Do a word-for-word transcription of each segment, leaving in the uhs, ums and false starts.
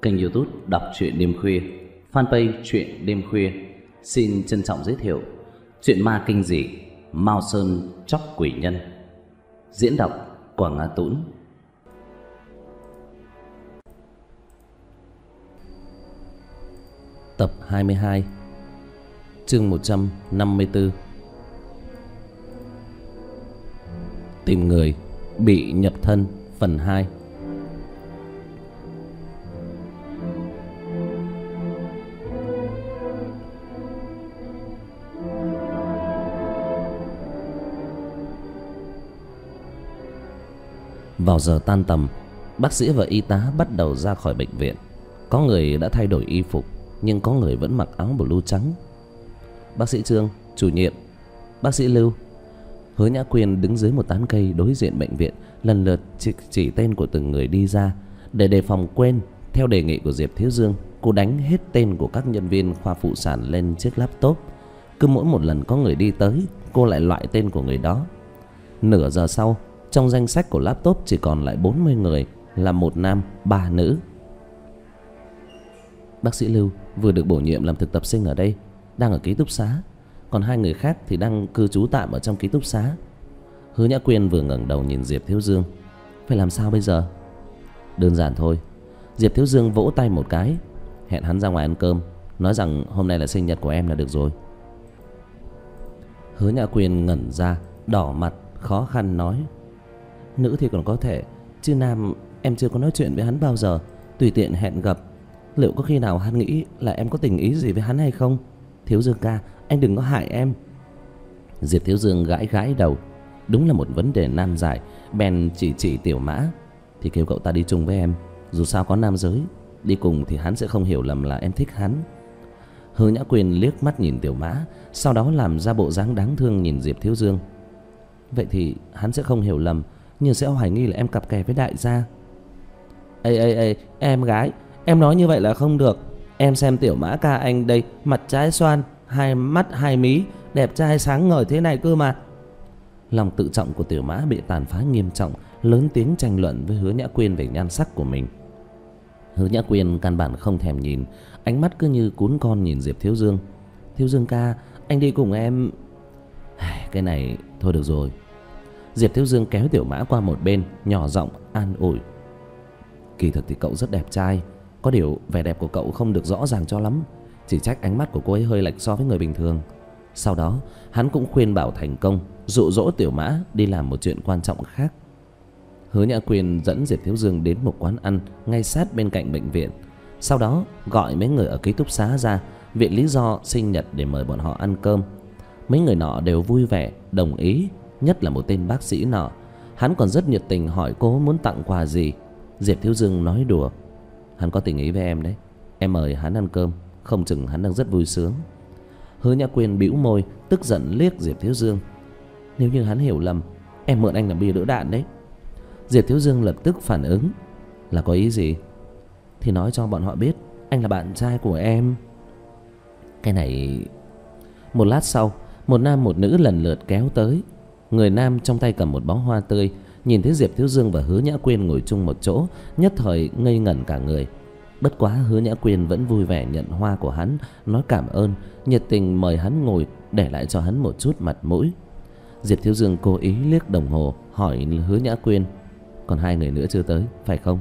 kênh YouTube đọc truyện đêm khuya, fanpage truyện đêm khuya xin trân trọng giới thiệu truyện ma kinh dị Mao Sơn Chóc Quỷ Nhân. Diễn đọc Quảng Á Tũng. Tập hai mươi hai, chương một trăm năm mươi tư. Tìm người bị nhập thân phần hai. Vào giờ tan tầm, bác sĩ và y tá bắt đầu ra khỏi bệnh viện. Có người đã thay đổi y phục, nhưng có người vẫn mặc áo blue trắng. Bác sĩ Trương, chủ nhiệm, bác sĩ Lưu. Hứa Nhã Quyên đứng dưới một tán cây đối diện bệnh viện, lần lượt chỉ, chỉ tên của từng người đi ra. Để đề phòng quên, theo đề nghị của Diệp Thiếu Dương, cô đánh hết tên của các nhân viên khoa phụ sản lên chiếc laptop. Cứ mỗi một lần có người đi tới, cô lại loại tên của người đó. Nửa giờ sau, trong danh sách của laptop chỉ còn lại bốn mươi người, là một nam, ba nữ. Bác sĩ Lưu vừa được bổ nhiệm làm thực tập sinh ở đây, đang ở ký túc xá. Còn hai người khác thì đang cư trú tạm ở trong ký túc xá. Hứa Nhã Quyên vừa ngẩng đầu nhìn Diệp Thiếu Dương. Phải làm sao bây giờ? Đơn giản thôi. Diệp Thiếu Dương vỗ tay một cái, hẹn hắn ra ngoài ăn cơm, nói rằng hôm nay là sinh nhật của em là được rồi. Hứa Nhã Quyên ngẩn ra, đỏ mặt, khó khăn nói: Nữ thì còn có thể, chứ nam em chưa có nói chuyện với hắn bao giờ, tùy tiện hẹn gặp. Liệu có khi nào hắn nghĩ là em có tình ý gì với hắn hay không? Thiếu Dương ca, anh đừng có hại em. Diệp Thiếu Dương gãi gãi đầu. Đúng là một vấn đề nan giải. Bèn chỉ chỉ Tiểu Mã: Thì kêu cậu ta đi chung với em, dù sao có nam giới đi cùng thì hắn sẽ không hiểu lầm là em thích hắn. Hứa Nhã Quyên liếc mắt nhìn Tiểu Mã, sau đó làm ra bộ dáng đáng thương nhìn Diệp Thiếu Dương. Vậy thì hắn sẽ không hiểu lầm, nhưng sẽ hoài nghi là em cặp kè với đại gia. Ê ê ê, em gái, em nói như vậy là không được. Em xem Tiểu Mã ca anh đây, mặt trái xoan, hai mắt hai mí, đẹp trai sáng ngời thế này cơ mà. Lòng tự trọng của Tiểu Mã bị tàn phá nghiêm trọng, lớn tiếng tranh luận với Hứa Nhã Quyên về nhan sắc của mình. Hứa Nhã Quyên căn bản không thèm nhìn, ánh mắt cứ như cún con nhìn Diệp Thiếu Dương. Thiếu Dương ca, anh đi cùng em. Cái này thôi được rồi. Diệp Thiếu Dương kéo Tiểu Mã qua một bên, nhỏ giọng an ủi: Kỳ thực thì cậu rất đẹp trai, có điều vẻ đẹp của cậu không được rõ ràng cho lắm, chỉ trách ánh mắt của cô ấy hơi lệch so với người bình thường. Sau đó hắn cũng khuyên bảo thành công, dụ dỗ Tiểu Mã đi làm một chuyện quan trọng khác. Hứa Nhã Quyên dẫn Diệp Thiếu Dương đến một quán ăn ngay sát bên cạnh bệnh viện. Sau đó gọi mấy người ở ký túc xá ra, viện lý do sinh nhật để mời bọn họ ăn cơm. Mấy người nọ đều vui vẻ đồng ý, nhất là một tên bác sĩ nọ. Hắn còn rất nhiệt tình hỏi cô muốn tặng quà gì. Diệp Thiếu Dương nói đùa: Hắn có tình ý với em đấy, em mời hắn ăn cơm, không chừng hắn đang rất vui sướng. Hứa Nhã Quyên bĩu môi, tức giận liếc Diệp Thiếu Dương: Nếu như hắn hiểu lầm, em mượn anh làm bia đỡ đạn đấy. Diệp Thiếu Dương lập tức phản ứng: Là có ý gì? Thì nói cho bọn họ biết anh là bạn trai của em. Cái này... Một lát sau, một nam một nữ lần lượt kéo tới. Người nam trong tay cầm một bó hoa tươi, nhìn thấy Diệp Thiếu Dương và Hứa Nhã Quyên ngồi chung một chỗ, nhất thời ngây ngẩn cả người. Bất quá Hứa Nhã Quyên vẫn vui vẻ nhận hoa của hắn, nói cảm ơn, nhiệt tình mời hắn ngồi, để lại cho hắn một chút mặt mũi. Diệp Thiếu Dương cố ý liếc đồng hồ, hỏi Hứa Nhã Quyên: Còn hai người nữa chưa tới, phải không?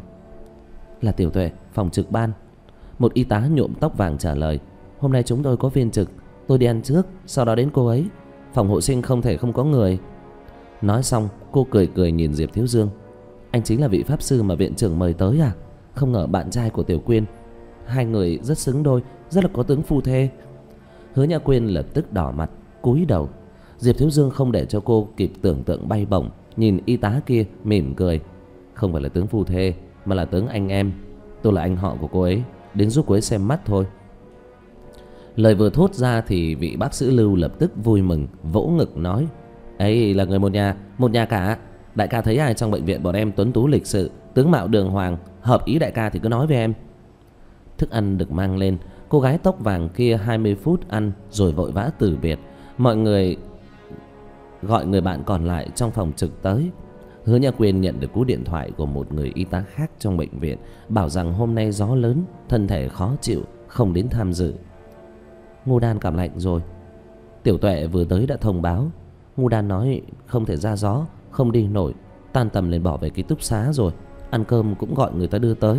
Là Tiểu Tuệ, phòng trực ban. Một y tá nhuộm tóc vàng trả lời: Hôm nay chúng tôi có phiên trực, tôi đi ăn trước, sau đó đến cô ấy. Phòng hộ sinh không thể không có người. Nói xong cô cười cười nhìn Diệp Thiếu Dương: Anh chính là vị pháp sư mà viện trưởng mời tới à? Không ngờ bạn trai của Tiểu Quyên. Hai người rất xứng đôi, rất là có tướng phu thê. Hứa Nhã Quyên lập tức đỏ mặt, cúi đầu. Diệp Thiếu Dương không để cho cô kịp tưởng tượng bay bổng, nhìn y tá kia mỉm cười: Không phải là tướng phu thê, mà là tướng anh em. Tôi là anh họ của cô ấy, đến giúp cô ấy xem mắt thôi. Lời vừa thốt ra thì vị bác sĩ Lưu lập tức vui mừng, vỗ ngực nói: Ấy là người một nhà, một nhà cả. Đại ca thấy ai trong bệnh viện bọn em tuấn tú lịch sự, tướng mạo đường hoàng, hợp ý đại ca thì cứ nói với em. Thức ăn được mang lên, cô gái tóc vàng kia hai mươi phút ăn rồi vội vã từ biệt. Mọi người gọi người bạn còn lại trong phòng trực tới. Hứa Nhã Quyên nhận được cú điện thoại của một người y tá khác trong bệnh viện, bảo rằng hôm nay gió lớn, thân thể khó chịu, không đến tham dự. Ngô Đan cảm lạnh rồi. Tiểu Tuệ vừa tới đã thông báo. Ngô Đan nói không thể ra gió, không đi nổi, tan tầm lên bỏ về ký túc xá rồi. Ăn cơm cũng gọi người ta đưa tới.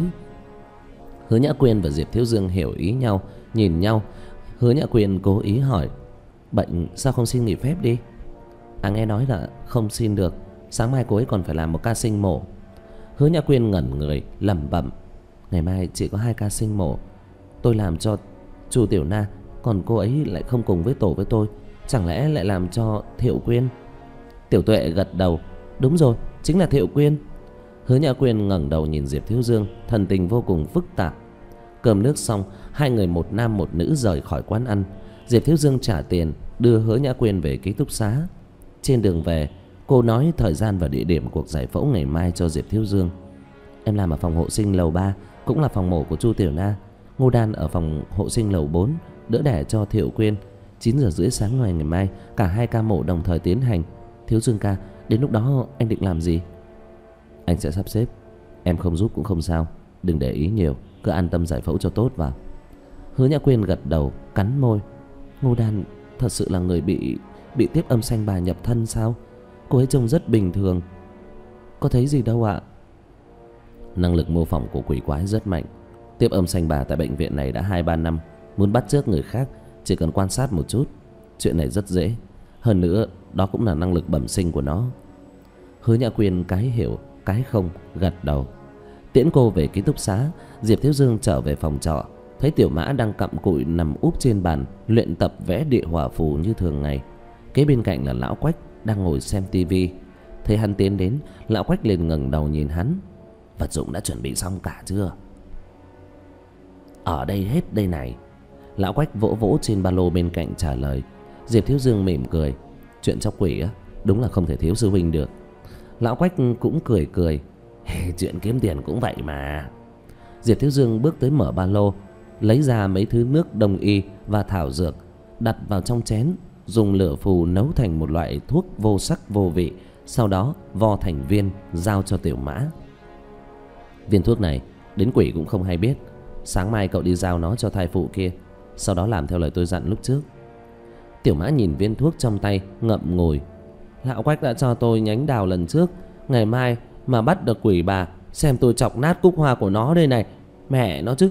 Hứa Nhã Quyên và Diệp Thiếu Dương hiểu ý nhau, nhìn nhau. Hứa Nhã Quyên cố ý hỏi: bệnh sao không xin nghỉ phép đi? À, nghe nói là không xin được, sáng mai cô ấy còn phải làm một ca sinh mổ. Hứa Nhã Quyên ngẩn người lẩm bẩm: ngày mai chỉ có hai ca sinh mổ, tôi làm cho Chu Tiểu Na, còn cô ấy lại không cùng với tổ với tôi, chẳng lẽ lại làm cho Thiệu Quyên? Tiểu Tuệ gật đầu: đúng rồi, chính là Thiệu Quyên. Hứa Nhã Quyên ngẩng đầu nhìn Diệp Thiếu Dương, thần tình vô cùng phức tạp. Cơm nước xong, hai người một nam một nữ rời khỏi quán ăn. Diệp Thiếu Dương trả tiền, đưa Hứa Nhã Quyên về ký túc xá. Trên đường về, cô nói thời gian và địa điểm cuộc giải phẫu ngày mai cho Diệp Thiếu Dương. Em làm ở phòng hộ sinh lầu ba, cũng là phòng mổ của Chu Tiểu Na. Ngô Đan ở phòng hộ sinh lầu bốn, đỡ đẻ cho Thiệu Quyên. Chín giờ rưỡi sáng ngày ngày mai, cả hai ca mổ đồng thời tiến hành. Thiếu Dương ca, đến lúc đó anh định làm gì? Anh sẽ sắp xếp, em không giúp cũng không sao, đừng để ý nhiều, cứ an tâm giải phẫu cho tốt vào. Hứa Nhã Quyên gật đầu, cắn môi. Ngô Đan thật sự là người bị bị tiếp âm sanh bà nhập thân sao? Cô ấy trông rất bình thường. Có thấy gì đâu ạ. Năng lực mô phỏng của quỷ quái rất mạnh. Tiếp âm sanh bà tại bệnh viện này đã hai ba năm. Muốn bắt chước người khác chỉ cần quan sát một chút, chuyện này rất dễ. Hơn nữa đó cũng là năng lực bẩm sinh của nó. Hứa Nhã Quyên cái hiểu cái không gật đầu. Tiễn cô về ký túc xá, Diệp Thiếu Dương trở về phòng trọ, thấy Tiểu Mã đang cặm cụi nằm úp trên bàn luyện tập vẽ địa hỏa phù như thường ngày. Kế bên cạnh là lão Quách đang ngồi xem tivi. Thấy hắn tiến đến, lão Quách liền ngẩng đầu nhìn hắn. Vật dụng đã chuẩn bị xong cả chưa? Ở đây hết đây này. Lão Quách vỗ vỗ trên ba lô bên cạnh trả lời. Diệp Thiếu Dương mỉm cười. Chuyện chọc quỷ á, đúng là không thể thiếu sư huynh được. Lão Quách cũng cười cười. Chuyện kiếm tiền cũng vậy mà. Diệp Thiếu Dương bước tới mở ba lô, lấy ra mấy thứ nước đông y và thảo dược, đặt vào trong chén, dùng lửa phù nấu thành một loại thuốc vô sắc vô vị, sau đó vo thành viên giao cho Tiểu Mã. Viên thuốc này đến quỷ cũng không hay biết. Sáng mai cậu đi giao nó cho thai phụ kia, sau đó làm theo lời tôi dặn lúc trước. Tiểu Mã nhìn viên thuốc trong tay ngậm ngùi. Lão Quách đã cho tôi nhánh đào lần trước, ngày mai mà bắt được quỷ bà, xem tôi chọc nát cúc hoa của nó đây này. Mẹ nó chứ.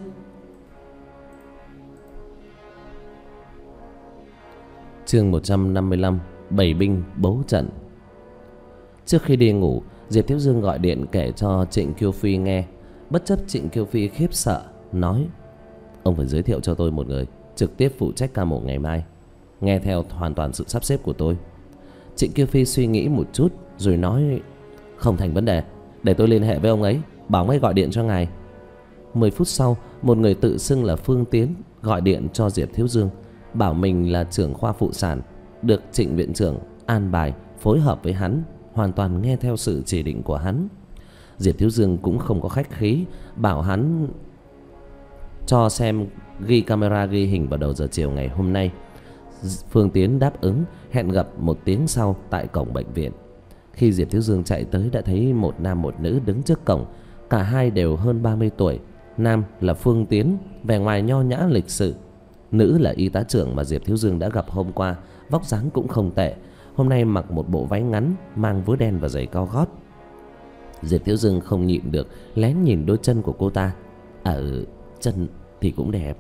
Chương một trăm năm mươi lăm. Bảy binh bố trận. Trước khi đi ngủ, Diệp Thiếu Dương gọi điện kể cho Trịnh Kiêu Phi nghe. Bất chấp Trịnh Kiêu Phi khiếp sợ, nói: ông phải giới thiệu cho tôi một người trực tiếp phụ trách ca mổ ngày mai, nghe theo hoàn toàn sự sắp xếp của tôi. Trịnh Kiêu Phi suy nghĩ một chút rồi nói: không thành vấn đề, để tôi liên hệ với ông ấy, bảo ông ấy gọi điện cho ngài. Mười phút sau, một người tự xưng là Phương Tiến gọi điện cho Diệp Thiếu Dương, bảo mình là trưởng khoa phụ sản, được Trịnh viện trưởng an bài phối hợp với hắn, hoàn toàn nghe theo sự chỉ định của hắn. Diệp Thiếu Dương cũng không có khách khí, bảo hắn cho xem ghi camera ghi hình vào đầu giờ chiều ngày hôm nay. Phương Tiến đáp ứng, hẹn gặp một tiếng sau tại cổng bệnh viện. Khi Diệp Thiếu Dương chạy tới đã thấy một nam một nữ đứng trước cổng. Cả hai đều hơn ba mươi tuổi. Nam là Phương Tiến, vẻ ngoài nho nhã lịch sự. Nữ là y tá trưởng mà Diệp Thiếu Dương đã gặp hôm qua, vóc dáng cũng không tệ. Hôm nay mặc một bộ váy ngắn, mang vớ đen và giày cao gót. Diệp Thiếu Dương không nhịn được, lén nhìn đôi chân của cô ta. Ở chân thì cũng đẹp.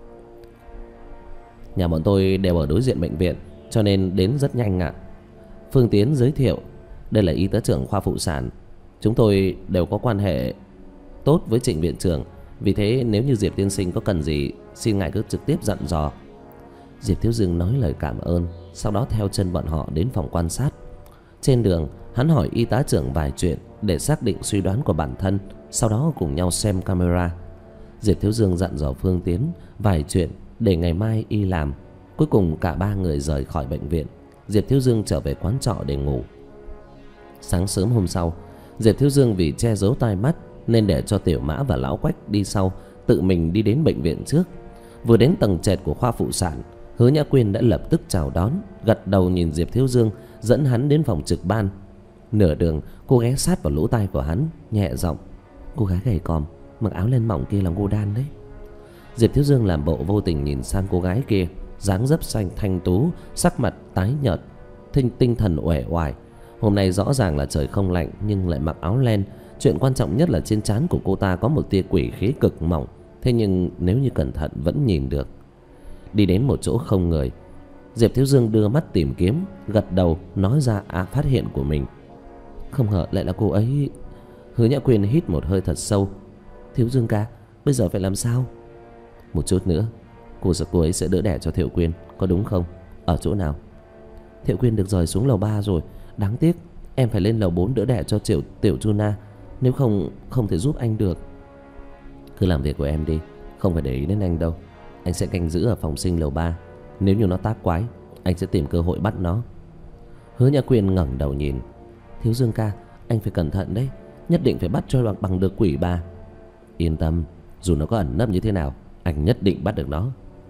Nhà bọn tôi đều ở đối diện bệnh viện, cho nên đến rất nhanh ạ. Phương Tiến giới thiệu. Đây là y tá trưởng khoa phụ sản. Chúng tôi đều có quan hệ tốt với Trịnh viện trưởng, vì thế nếu như Diệp tiên sinh có cần gì, xin ngài cứ trực tiếp dặn dò. Diệp Thiếu Dương nói lời cảm ơn, sau đó theo chân bọn họ đến phòng quan sát. Trên đường, hắn hỏi y tá trưởng vài chuyện để xác định suy đoán của bản thân, sau đó cùng nhau xem camera. Diệp Thiếu Dương dặn dò Phương Tiến vài chuyện để ngày mai y làm. Cuối cùng cả ba người rời khỏi bệnh viện. Diệp Thiếu Dương trở về quán trọ để ngủ. Sáng sớm hôm sau, Diệp Thiếu Dương vì che giấu tai mắt nên để cho Tiểu Mã và lão Quách đi sau, tự mình đi đến bệnh viện trước. Vừa đến tầng trệt của khoa phụ sản, Hứa Nhã Quyên đã lập tức chào đón, gật đầu nhìn Diệp Thiếu Dương, dẫn hắn đến phòng trực ban. Nửa đường cô ghé sát vào lỗ tai của hắn, nhẹ giọng: "Cô gái gầy còm, mặc áo len mỏng kia là Ngô Đan đấy." Diệp Thiếu Dương làm bộ vô tình nhìn sang cô gái kia, dáng dấp xanh thanh tú, sắc mặt tái nhợt, tinh tinh thần uể oải. Hôm nay rõ ràng là trời không lạnh nhưng lại mặc áo len. Chuyện quan trọng nhất là trên trán của cô ta có một tia quỷ khí cực mỏng, thế nhưng nếu như cẩn thận vẫn nhìn được. Đi đến một chỗ không người, Diệp Thiếu Dương đưa mắt tìm kiếm, gật đầu nói ra à, phát hiện của mình. Không ngờ lại là cô ấy. Hứa Nhã Quyên hít một hơi thật sâu. Thiếu Dương ca, bây giờ phải làm sao? Một chút nữa cô sẽ cô ấy sẽ đỡ đẻ cho Thiệu Quyên, có đúng không? Ở chỗ nào? Thiệu Quyên được rời xuống lầu ba rồi. Đáng tiếc em phải lên lầu bốn đỡ đẻ cho tiểu, tiểu Chuna. Nếu không không thể giúp anh được. Cứ làm việc của em đi, không phải để ý đến anh đâu. Anh sẽ canh giữ ở phòng sinh lầu ba. Nếu như nó tác quái, anh sẽ tìm cơ hội bắt nó. Hứa Nhã Quyên ngẩng đầu nhìn. Thiếu Dương ca, anh phải cẩn thận đấy. Nhất định phải bắt cho bằng, bằng được quỷ bà. Yên tâm, dù nó có ẩn nấp như thế nào, anh nhất định bắt được nó.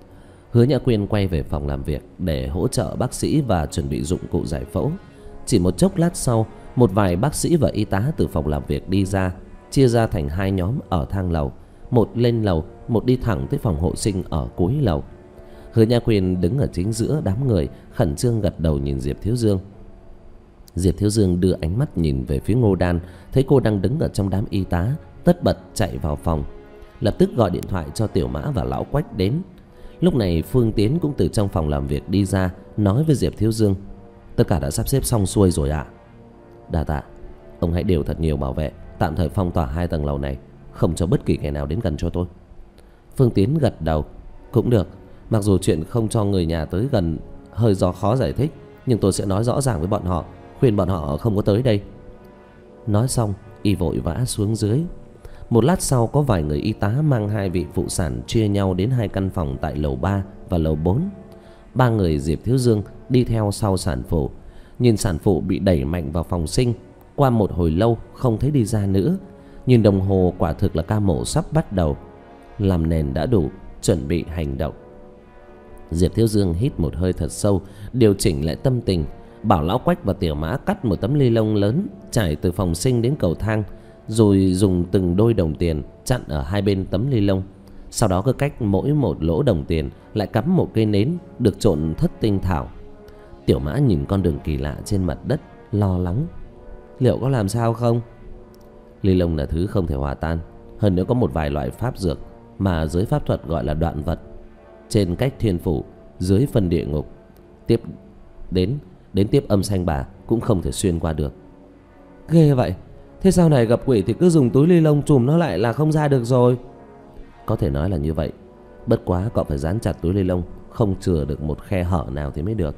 Hứa Nhã Quyên quay về phòng làm việc để hỗ trợ bác sĩ và chuẩn bị dụng cụ giải phẫu. Chỉ một chốc lát sau, một vài bác sĩ và y tá từ phòng làm việc đi ra, chia ra thành hai nhóm ở thang lầu. Một lên lầu, một đi thẳng tới phòng hộ sinh ở cuối lầu. Hứa Nhã Quyên đứng ở chính giữa đám người, khẩn trương gật đầu nhìn Diệp Thiếu Dương. Diệp Thiếu Dương đưa ánh mắt nhìn về phía Ngô Đan, thấy cô đang đứng ở trong đám y tá, tất bật chạy vào phòng. Lập tức gọi điện thoại cho Tiểu Mã và Lão Quách đến. Lúc này Phương Tiến cũng từ trong phòng làm việc đi ra, nói với Diệp Thiếu Dương: Tất cả đã sắp xếp xong xuôi rồi ạ. Đa tạ. Ông hãy điều thật nhiều bảo vệ, tạm thời phong tỏa hai tầng lầu này, không cho bất kỳ kẻ nào đến gần cho tôi. Phương Tiến gật đầu. Cũng được. Mặc dù chuyện không cho người nhà tới gần hơi do khó giải thích, nhưng tôi sẽ nói rõ ràng với bọn họ, khuyên bọn họ không có tới đây. Nói xong y vội vã xuống dưới. Một lát sau có vài người y tá mang hai vị phụ sản chia nhau đến hai căn phòng tại lầu ba và lầu bốn. Ba người Diệp Thiếu Dương đi theo sau sản phụ. Nhìn sản phụ bị đẩy mạnh vào phòng sinh, qua một hồi lâu không thấy đi ra nữa. Nhìn đồng hồ quả thực là ca mổ sắp bắt đầu. Làm nền đã đủ, chuẩn bị hành động. Diệp Thiếu Dương hít một hơi thật sâu, điều chỉnh lại tâm tình, bảo Lão Quách và Tiểu Mã cắt một tấm ly lông lớn trải từ phòng sinh đến cầu thang, rồi dùng từng đôi đồng tiền chặn ở hai bên tấm ly lông. Sau đó cứ cách mỗi một lỗ đồng tiền lại cắm một cây nến được trộn thất tinh thảo. Tiểu Mã nhìn con đường kỳ lạ trên mặt đất, lo lắng. Liệu có làm sao không? Ly lông là thứ không thể hòa tan. Hơn nữa có một vài loại pháp dược mà dưới pháp thuật gọi là đoạn vật. Trên cách thiên phủ, dưới phần địa ngục, tiếp đến đến tiếp âm sanh bà cũng không thể xuyên qua được. Ghê vậy. Thế sau này gặp quỷ thì cứ dùng túi ly lông trùm nó lại là không ra được rồi. Có thể nói là như vậy. Bất quá cậu phải dán chặt túi ly lông, không chừa được một khe hở nào thì mới được.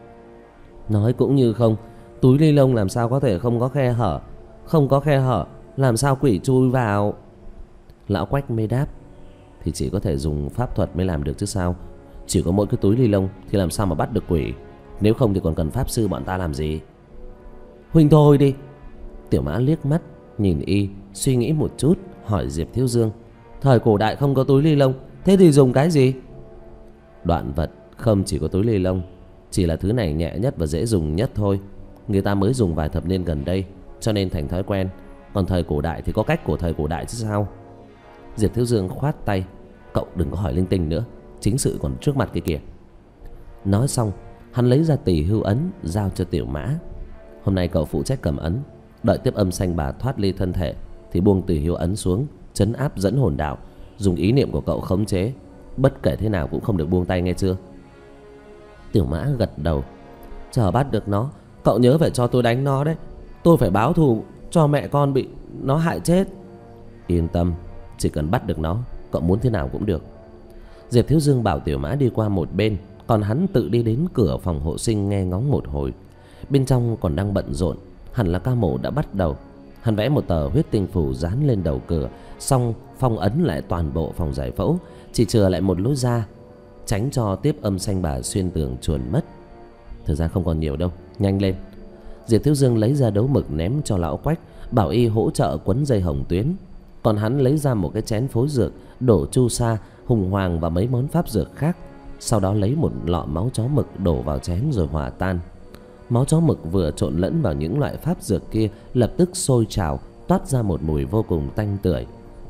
Nói cũng như không. Túi ly lông làm sao có thể không có khe hở? Không có khe hở làm sao quỷ chui vào? Lão Quách mới đáp. Thì chỉ có thể dùng pháp thuật mới làm được chứ sao. Chỉ có mỗi cái túi ly lông thì làm sao mà bắt được quỷ? Nếu không thì còn cần pháp sư bọn ta làm gì? Huynh thôi đi. Tiểu Mã liếc mắt nhìn y, suy nghĩ một chút, hỏi Diệp Thiếu Dương: Thời cổ đại không có túi ly lông, thế thì dùng cái gì? Đoạn vật không chỉ có túi ly lông, chỉ là thứ này nhẹ nhất và dễ dùng nhất thôi. Người ta mới dùng vài thập niên gần đây, cho nên thành thói quen. Còn thời cổ đại thì có cách của thời cổ đại chứ sao? Diệp Thiếu Dương khoát tay. Cậu đừng có hỏi linh tinh nữa, chính sự còn trước mặt kia kìa. Nói xong hắn lấy ra tỳ hưu ấn giao cho Tiểu Mã. Hôm nay cậu phụ trách cầm ấn, đợi tiếp âm sanh bà thoát ly thân thể thì buông tỳ hưu ấn xuống, trấn áp dẫn hồn đạo, dùng ý niệm của cậu khống chế. Bất kể thế nào cũng không được buông tay, nghe chưa? Tiểu Mã gật đầu. Chờ bắt được nó, cậu nhớ phải cho tôi đánh nó đấy. Tôi phải báo thù cho mẹ con bị nó hại chết. Yên tâm, chỉ cần bắt được nó, cậu muốn thế nào cũng được. Diệp Thiếu Dương bảo Tiểu Mã đi qua một bên, còn hắn tự đi đến cửa phòng hộ sinh nghe ngóng một hồi. Bên trong còn đang bận rộn, hẳn là ca mổ đã bắt đầu. Hắn vẽ một tờ huyết tinh phù dán lên đầu cửa, xong phong ấn lại toàn bộ phòng giải phẫu, chỉ chừa lại một lối ra, tránh cho tiếp âm sanh bà xuyên tường chuồn mất. Thời gian không còn nhiều đâu, nhanh lên. Diệp Thiếu Dương lấy ra đấu mực ném cho Lão Quách, bảo y hỗ trợ quấn dây hồng tuyến. Còn hắn lấy ra một cái chén phối dược, đổ chu sa, hùng hoàng và mấy món pháp dược khác. Sau đó lấy một lọ máu chó mực đổ vào chén rồi hòa tan. Máu chó mực vừa trộn lẫn vào những loại pháp dược kia lập tức sôi trào, toát ra một mùi vô cùng tanh tưởi.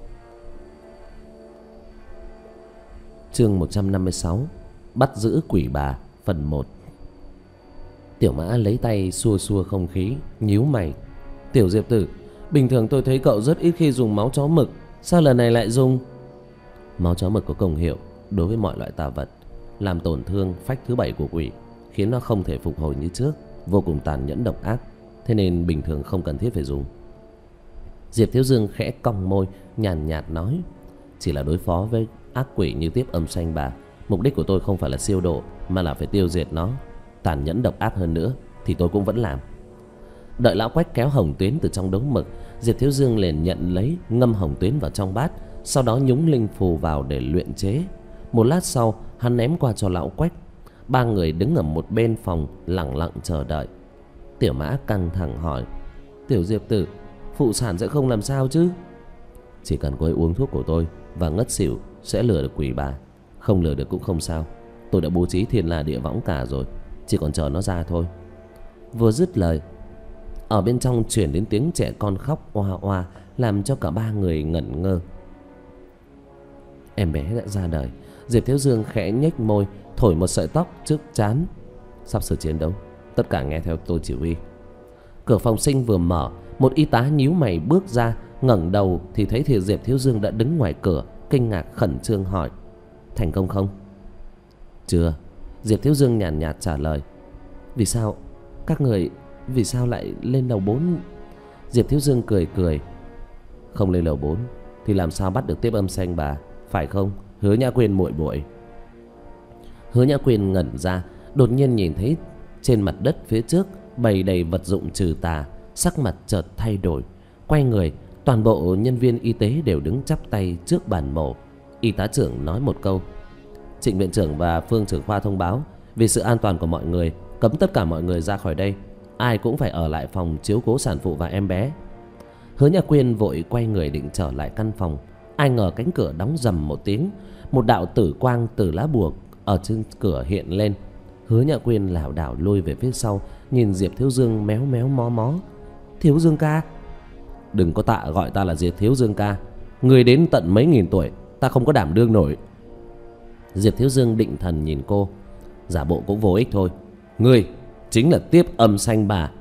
Chương một trăm năm mươi sáu. Bắt giữ quỷ bà, phần một. Tiểu Mã lấy tay xua xua không khí, nhíu mày. Tiểu Diệp Tử, bình thường tôi thấy cậu rất ít khi dùng máu chó mực, sao lần này lại dùng? Máu chó mực có công hiệu đối với mọi loại tà vật, làm tổn thương phách thứ bảy của quỷ, khiến nó không thể phục hồi như trước, vô cùng tàn nhẫn độc ác, thế nên bình thường không cần thiết phải dùng. Diệp Thiếu Dương khẽ cong môi, nhàn nhạt nói, chỉ là đối phó với ác quỷ như Tiếp Âm Sanh Bà, mục đích của tôi không phải là siêu độ, mà là phải tiêu diệt nó. Tàn nhẫn độc ác hơn nữa thì tôi cũng vẫn làm. Đợi lão Quách kéo hồng tuyến từ trong đống mực, Diệp Thiếu Dương liền nhận lấy, ngâm hồng tuyến vào trong bát, sau đó nhúng linh phù vào để luyện chế. Một lát sau, hắn ném qua cho lão Quách. Ba người đứng ở một bên phòng lặng lặng chờ đợi. Tiểu Mã căng thẳng hỏi, Tiểu Diệp Tử, phụ sản sẽ không làm sao chứ? Chỉ cần cô ấy uống thuốc của tôi và ngất xỉu sẽ lừa được quỷ bà. Không lừa được cũng không sao, tôi đã bố trí thiên la địa võng cả rồi, chỉ còn chờ nó ra thôi. Vừa dứt lời, ở bên trong chuyển đến tiếng trẻ con khóc oa oa, làm cho cả ba người ngẩn ngơ. Em bé đã ra đời. Diệp Thiếu Dương khẽ nhếch môi, thổi một sợi tóc trước trán. Sắp sửa chiến đấu, tất cả nghe theo tôi chỉ huy. Cửa phòng sinh vừa mở, một y tá nhíu mày bước ra, ngẩng đầu thì thấy thì Diệp Thiếu Dương đã đứng ngoài cửa, kinh ngạc khẩn trương hỏi, thành công không? Chưa. Diệp Thiếu Dương nhàn nhạt trả lời. Vì sao các người vì sao lại lên lầu bốn? Diệp Thiếu Dương cười cười. Không lên lầu bốn thì làm sao bắt được Tiếp Âm Sanh Bà, phải không, Hứa Nhã Quyên muội muội? Hứa Nhã Quyên ngẩn ra, đột nhiên nhìn thấy trên mặt đất phía trước bày đầy vật dụng trừ tà, sắc mặt chợt thay đổi, quay người, toàn bộ nhân viên y tế đều đứng chắp tay trước bàn mổ. Y tá trưởng nói một câu, Trịnh viện trưởng và Phương trưởng khoa thông báo, vì sự an toàn của mọi người, cấm tất cả mọi người ra khỏi đây, ai cũng phải ở lại phòng chiếu cố sản phụ và em bé. Hứa Nhã Quyên vội quay người định trở lại căn phòng, ai ngờ cánh cửa đóng rầm một tiếng, một đạo tử quang từ lá bùa ở trên cửa hiện lên. Hứa Nhã Quyên lảo đảo lùi về phía sau, nhìn Diệp Thiếu Dương méo méo mó mó. Thiếu Dương ca. Đừng có tạ gọi ta là Diệp Thiếu Dương ca, người đến tận mấy nghìn tuổi, ta không có đảm đương nổi. Diệp Thiếu Dương định thần nhìn cô, giả bộ cũng vô ích thôi. Ngươi chính là Tiếp Âm Sanh Bà.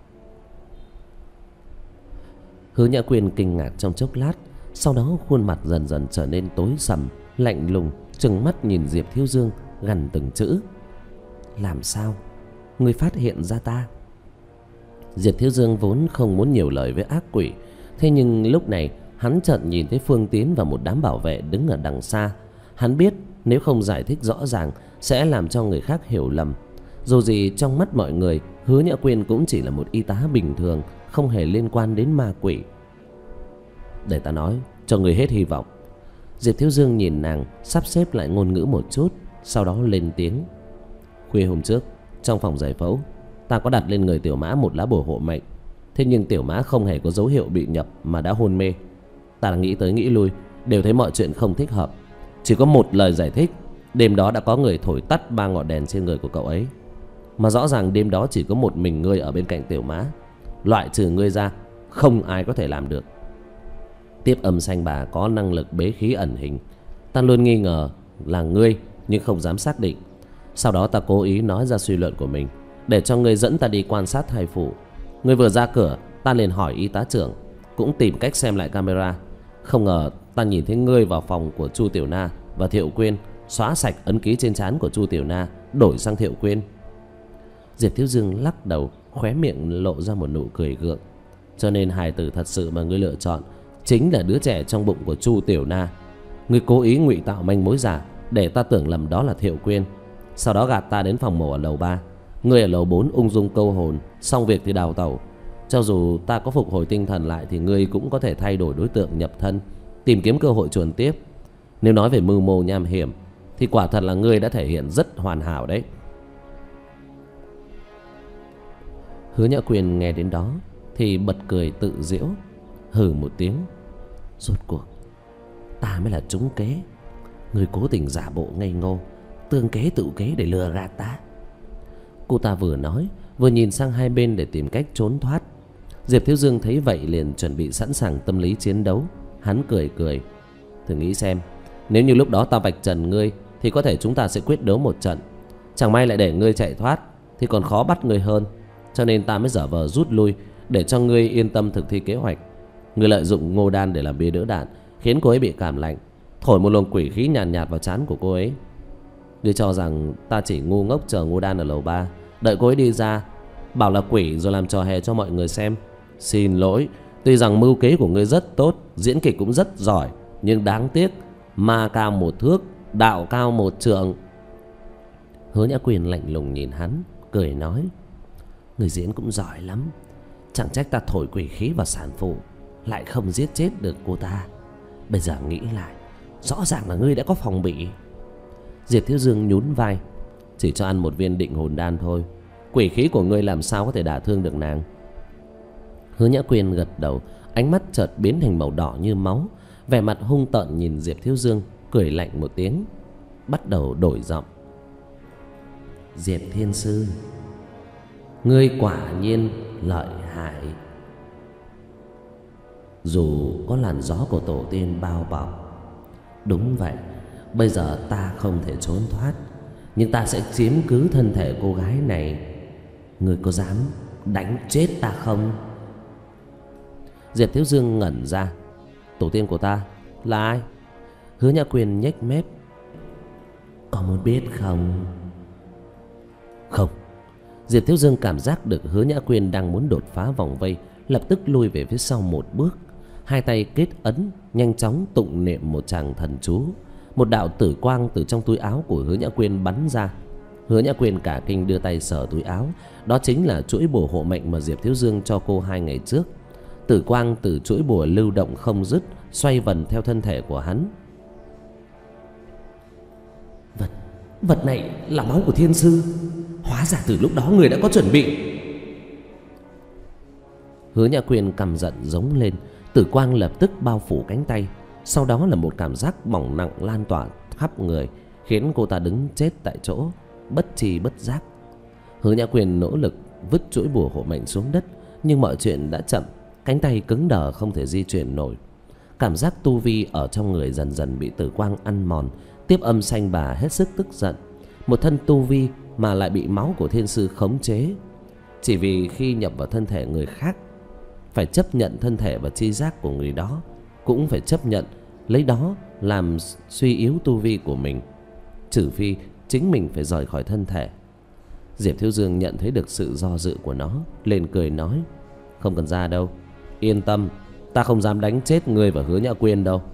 Hứa Nhã Quyên kinh ngạc trong chốc lát, sau đó khuôn mặt dần dần trở nên tối sầm, lạnh lùng, trừng mắt nhìn Diệp Thiếu Dương, gằn từng chữ. Làm sao ngươi phát hiện ra ta? Diệp Thiếu Dương vốn không muốn nhiều lời với ác quỷ, thế nhưng lúc này hắn chợt nhìn thấy Phương Tiến và một đám bảo vệ đứng ở đằng xa. Hắn biết nếu không giải thích rõ ràng sẽ làm cho người khác hiểu lầm. Dù gì trong mắt mọi người, Hứa Nhã Quyên cũng chỉ là một y tá bình thường, không hề liên quan đến ma quỷ. Để ta nói cho người hết hy vọng. Diệp Thiếu Dương nhìn nàng, sắp xếp lại ngôn ngữ một chút, sau đó lên tiếng. Khuya hôm trước, trong phòng giải phẫu, ta có đặt lên người Tiểu Mã một lá bùa hộ mệnh. Thế nhưng Tiểu Mã không hề có dấu hiệu bị nhập mà đã hôn mê. Ta đã nghĩ tới nghĩ lui, đều thấy mọi chuyện không thích hợp. Chỉ có một lời giải thích, đêm đó đã có người thổi tắt ba ngọn đèn trên người của cậu ấy. Mà rõ ràng đêm đó chỉ có một mình ngươi ở bên cạnh Tiểu Mã. Loại trừ ngươi ra, không ai có thể làm được. Tiếp Âm Sanh Bà có năng lực bế khí ẩn hình. Ta luôn nghi ngờ là ngươi, nhưng không dám xác định. Sau đó ta cố ý nói ra suy luận của mình, để cho ngươi dẫn ta đi quan sát thai phụ. Ngươi vừa ra cửa, ta liền hỏi y tá trưởng, cũng tìm cách xem lại camera. Không ngờ ta nhìn thấy ngươi vào phòng của Chu Tiểu Na và Thiệu Quyên, xóa sạch ấn ký trên trán của Chu Tiểu Na, đổi sang Thiệu Quyên. Diệp Thiếu Dương lắc đầu, khóe miệng lộ ra một nụ cười gượng. Cho nên hài tử thật sự mà ngươi lựa chọn chính là đứa trẻ trong bụng của Chu Tiểu Na. Ngươi cố ý ngụy tạo manh mối giả để ta tưởng lầm đó là Thiệu Quyên, sau đó gạt ta đến phòng mổ ở lầu ba. Ngươi ở lầu bốn ung dung câu hồn, xong việc thì đào tẩu. Cho dù ta có phục hồi tinh thần lại thì ngươi cũng có thể thay đổi đối tượng nhập thân, tìm kiếm cơ hội chuồn tiếp. Nếu nói về mưu mô nham hiểm thì quả thật là ngươi đã thể hiện rất hoàn hảo đấy. Hứa Nhã Quyên nghe đến đó thì bật cười tự giễu, hừ một tiếng. Rốt cuộc ta mới là trúng kế. Ngươi cố tình giả bộ ngây ngô, tương kế tự kế để lừa gạt ta. Cô ta vừa nói vừa nhìn sang hai bên để tìm cách trốn thoát. Diệp Thiếu Dương thấy vậy liền chuẩn bị sẵn sàng tâm lý chiến đấu. Hắn cười cười: thử nghĩ xem, nếu như lúc đó ta vạch trần ngươi thì có thể chúng ta sẽ quyết đấu một trận. Chẳng may lại để ngươi chạy thoát thì còn khó bắt ngươi hơn. Cho nên ta mới giả vờ rút lui để cho ngươi yên tâm thực thi kế hoạch. Ngươi lợi dụng Ngô Đan để làm bia đỡ đạn, khiến cô ấy bị cảm lạnh, thổi một luồng quỷ khí nhàn nhạt, nhạt vào trán của cô ấy. Ngươi cho rằng ta chỉ ngu ngốc chờ Ngô Đan ở lầu ba, đợi cô ấy đi ra bảo là quỷ rồi làm trò hề cho mọi người xem. Xin lỗi, tuy rằng mưu kế của ngươi rất tốt, diễn kịch cũng rất giỏi, nhưng đáng tiếc ma cao một thước, đạo cao một trượng. Hứa Nhã Quyền lạnh lùng nhìn hắn, cười nói: người diễn cũng giỏi lắm, chẳng trách ta thổi quỷ khí vào sản phụ lại không giết chết được cô ta. Bây giờ nghĩ lại, rõ ràng là ngươi đã có phòng bị. Diệp Thiếu Dương nhún vai: chỉ cho ăn một viên định hồn đan thôi, quỷ khí của ngươi làm sao có thể đả thương được nàng. Hứa Nhã Quyền gật đầu, ánh mắt chợt biến thành màu đỏ như máu, vẻ mặt hung tợn nhìn Diệp Thiếu Dương, cười lạnh một tiếng, bắt đầu đổi giọng: Diệp Thiên Sư, ngươi quả nhiên lợi hại. Dù có làn gió của tổ tiên bao bọc, đúng vậy, bây giờ ta không thể trốn thoát, nhưng ta sẽ chiếm cứ thân thể cô gái này. Ngươi có dám đánh chết ta không? Diệp Thiếu Dương ngẩn ra: tổ tiên của ta là ai? Hứa Nhã Quyền nhếch mép: có muốn biết không? Không. Diệp Thiếu Dương cảm giác được Hứa Nhã Quyền đang muốn đột phá vòng vây, lập tức lui về phía sau một bước, hai tay kết ấn, nhanh chóng tụng niệm một tràng thần chú. Một đạo tử quang từ trong túi áo của Hứa Nhã Quyền bắn ra. Hứa Nhã Quyền cả kinh đưa tay sờ túi áo, đó chính là chuỗi bùa hộ mệnh mà Diệp Thiếu Dương cho cô hai ngày trước. Tử quang từ chuỗi bùa lưu động không dứt, xoay vần theo thân thể của hắn. Vật, vật này là máu của Thiên Sư. Hóa ra từ lúc đó người đã có chuẩn bị. Hứa Nhã Quyền căm giận giống lên, tử quang lập tức bao phủ cánh tay. Sau đó là một cảm giác bỏng nặng lan tỏa khắp người, khiến cô ta đứng chết tại chỗ, bất tri bất giác. Hứa Nhã Quyền nỗ lực vứt chuỗi bùa hộ mệnh xuống đất, nhưng mọi chuyện đã chậm, cánh tay cứng đờ không thể di chuyển nổi. Cảm giác tu vi ở trong người dần dần bị tử quang ăn mòn. Tiếp Âm Sanh Bà hết sức tức giận, một thân tu vi mà lại bị máu của Thiên Sư khống chế. Chỉ vì khi nhập vào thân thể người khác, phải chấp nhận thân thể và tri giác của người đó, cũng phải chấp nhận lấy đó làm suy yếu tu vi của mình, trừ phi chính mình phải rời khỏi thân thể. Diệp Thiếu Dương nhận thấy được sự do dự của nó, lên cười nói: không cần ra đâu, yên tâm, ta không dám đánh chết ngươi và Hứa Nhã Quyền đâu.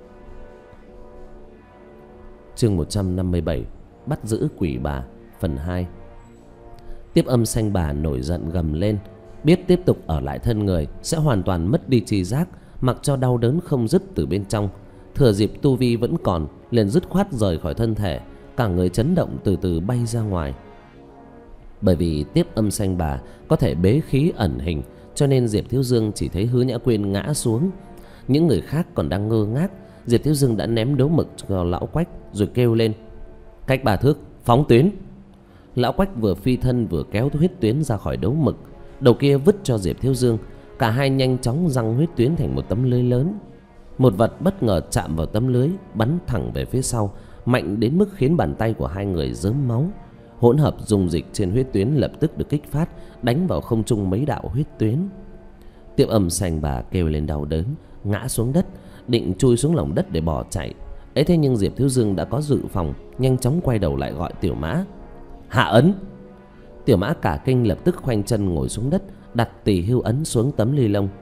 Chương một trăm năm mươi bảy: Bắt giữ quỷ bà, phần hai. Tiếp Âm Sanh Bà nổi giận gầm lên, biết tiếp tục ở lại thân người sẽ hoàn toàn mất đi tri giác, mặc cho đau đớn không dứt từ bên trong. Thừa dịp tu vi vẫn còn, liền dứt khoát rời khỏi thân thể, cả người chấn động từ từ bay ra ngoài. Bởi vì Tiếp Âm Sanh Bà có thể bế khí ẩn hình, cho nên Diệp Thiếu Dương chỉ thấy Hứa Nhã Quyền ngã xuống. Những người khác còn đang ngơ ngác, Diệp Thiếu Dương đã ném đấu mực cho lão Quách rồi kêu lên: cách ba thước, phóng tuyến. Lão Quách vừa phi thân vừa kéo huyết tuyến ra khỏi đấu mực, đầu kia vứt cho Diệp Thiếu Dương. Cả hai nhanh chóng giăng huyết tuyến thành một tấm lưới lớn. Một vật bất ngờ chạm vào tấm lưới, bắn thẳng về phía sau, mạnh đến mức khiến bàn tay của hai người rớm máu. Hỗn hợp dung dịch trên huyết tuyến lập tức được kích phát, đánh vào không trung mấy đạo huyết tuyến. Tiếp Âm Sanh Bà kêu lên đau đớn, ngã xuống đất, định chui xuống lòng đất để bỏ chạy. Ấy thế nhưng Diệp Thiếu Dương đã có dự phòng, nhanh chóng quay đầu lại gọi Tiểu Mã: hạ ấn. Tiểu Mã cả kinh lập tức khoanh chân ngồi xuống đất, đặt tỳ hưu ấn xuống tấm ly lông.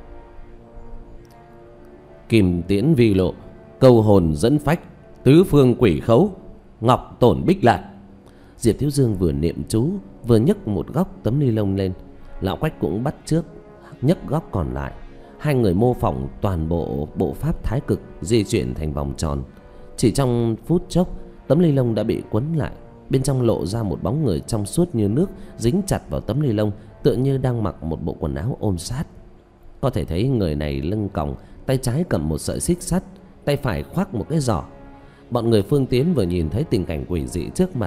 Kim tiễn vi lộ, câu hồn dẫn phách, tứ phương quỷ khấu, ngọc tổn bích lạc. Diệp Thiếu Dương vừa niệm chú vừa nhấc một góc tấm ly lông lên, lão Quách cũng bắt chước nhấc góc còn lại. Hai người mô phỏng toàn bộ bộ pháp thái cực di chuyển thành vòng tròn. Chỉ trong phút chốc, tấm ly lông đã bị quấn lại, bên trong lộ ra một bóng người trong suốt như nước, dính chặt vào tấm ly lông, tựa như đang mặc một bộ quần áo ôm sát. Có thể thấy người này lưng còng, tay trái cầm một sợi xích sắt, tay phải khoác một cái giỏ. Bọn người Phương Tiến vừa nhìn thấy tình cảnh quỷ dị trước mặt,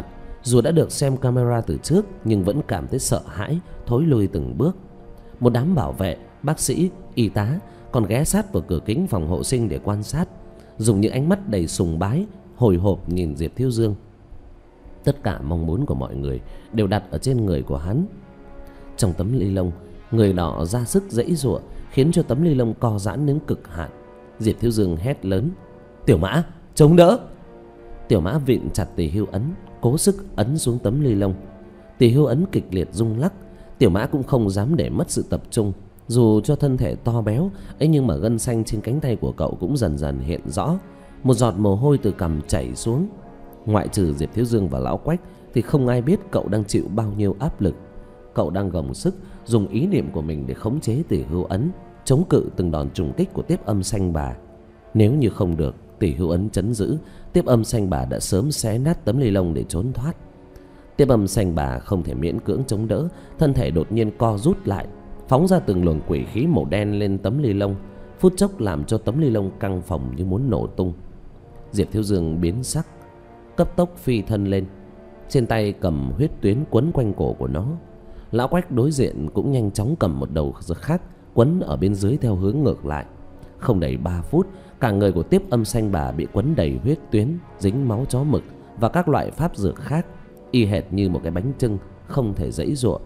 Dù đã được xem camera từ trước nhưng vẫn cảm thấy sợ hãi, thối lui từng bước. Một đám bảo vệ, bác sĩ, y tá còn ghé sát vào cửa kính phòng hộ sinh để quan sát, dùng những ánh mắt đầy sùng bái, hồi hộp nhìn Diệp Thiếu Dương. Tất cả mong muốn của mọi người đều đặt ở trên người của hắn. Trong tấm ly lông, người nọ ra sức giãy giụa, khiến cho tấm ly lông co giãn đến cực hạn. Diệp Thiếu Dương hét lớn: "Tiểu Mã, chống đỡ!" Tiểu Mã vịn chặt tỳ hưu ấn, cố sức ấn xuống tấm ly lông. Tỳ hưu ấn kịch liệt rung lắc. Tiểu Mã cũng không dám để mất sự tập trung. Dù cho thân thể to béo ấy nhưng mà gân xanh trên cánh tay của cậu cũng dần dần hiện rõ. Một giọt mồ hôi từ cằm chảy xuống. Ngoại trừ Diệp Thiếu Dương và Lão Quách thì không ai biết cậu đang chịu bao nhiêu áp lực. Cậu đang gồng sức dùng ý niệm của mình để khống chế tỳ hưu ấn, chống cự từng đòn trùng kích của Tiếp Âm Xanh Bà. Nếu như không được tỳ hưu ấn trấn giữ, Tiếp Âm Xanh Bà đã sớm xé nát tấm ly lông để trốn thoát. Tiếp Âm Xanh Bà không thể miễn cưỡng chống đỡ, thân thể đột nhiên co rút lại, phóng ra từng luồng quỷ khí màu đen lên tấm ly lông, phút chốc làm cho tấm ly lông căng phồng như muốn nổ tung. Diệp Thiếu Dương biến sắc, cấp tốc phi thân lên, trên tay cầm huyết tuyến quấn quanh cổ của nó. Lão Quách đối diện cũng nhanh chóng cầm một đầu khác quấn ở bên dưới theo hướng ngược lại. Không đầy ba phút, cả người của Tiếp Âm Xanh Bà bị quấn đầy huyết tuyến, dính máu chó mực và các loại pháp dược khác, y hệt như một cái bánh chưng không thể giãy giụa.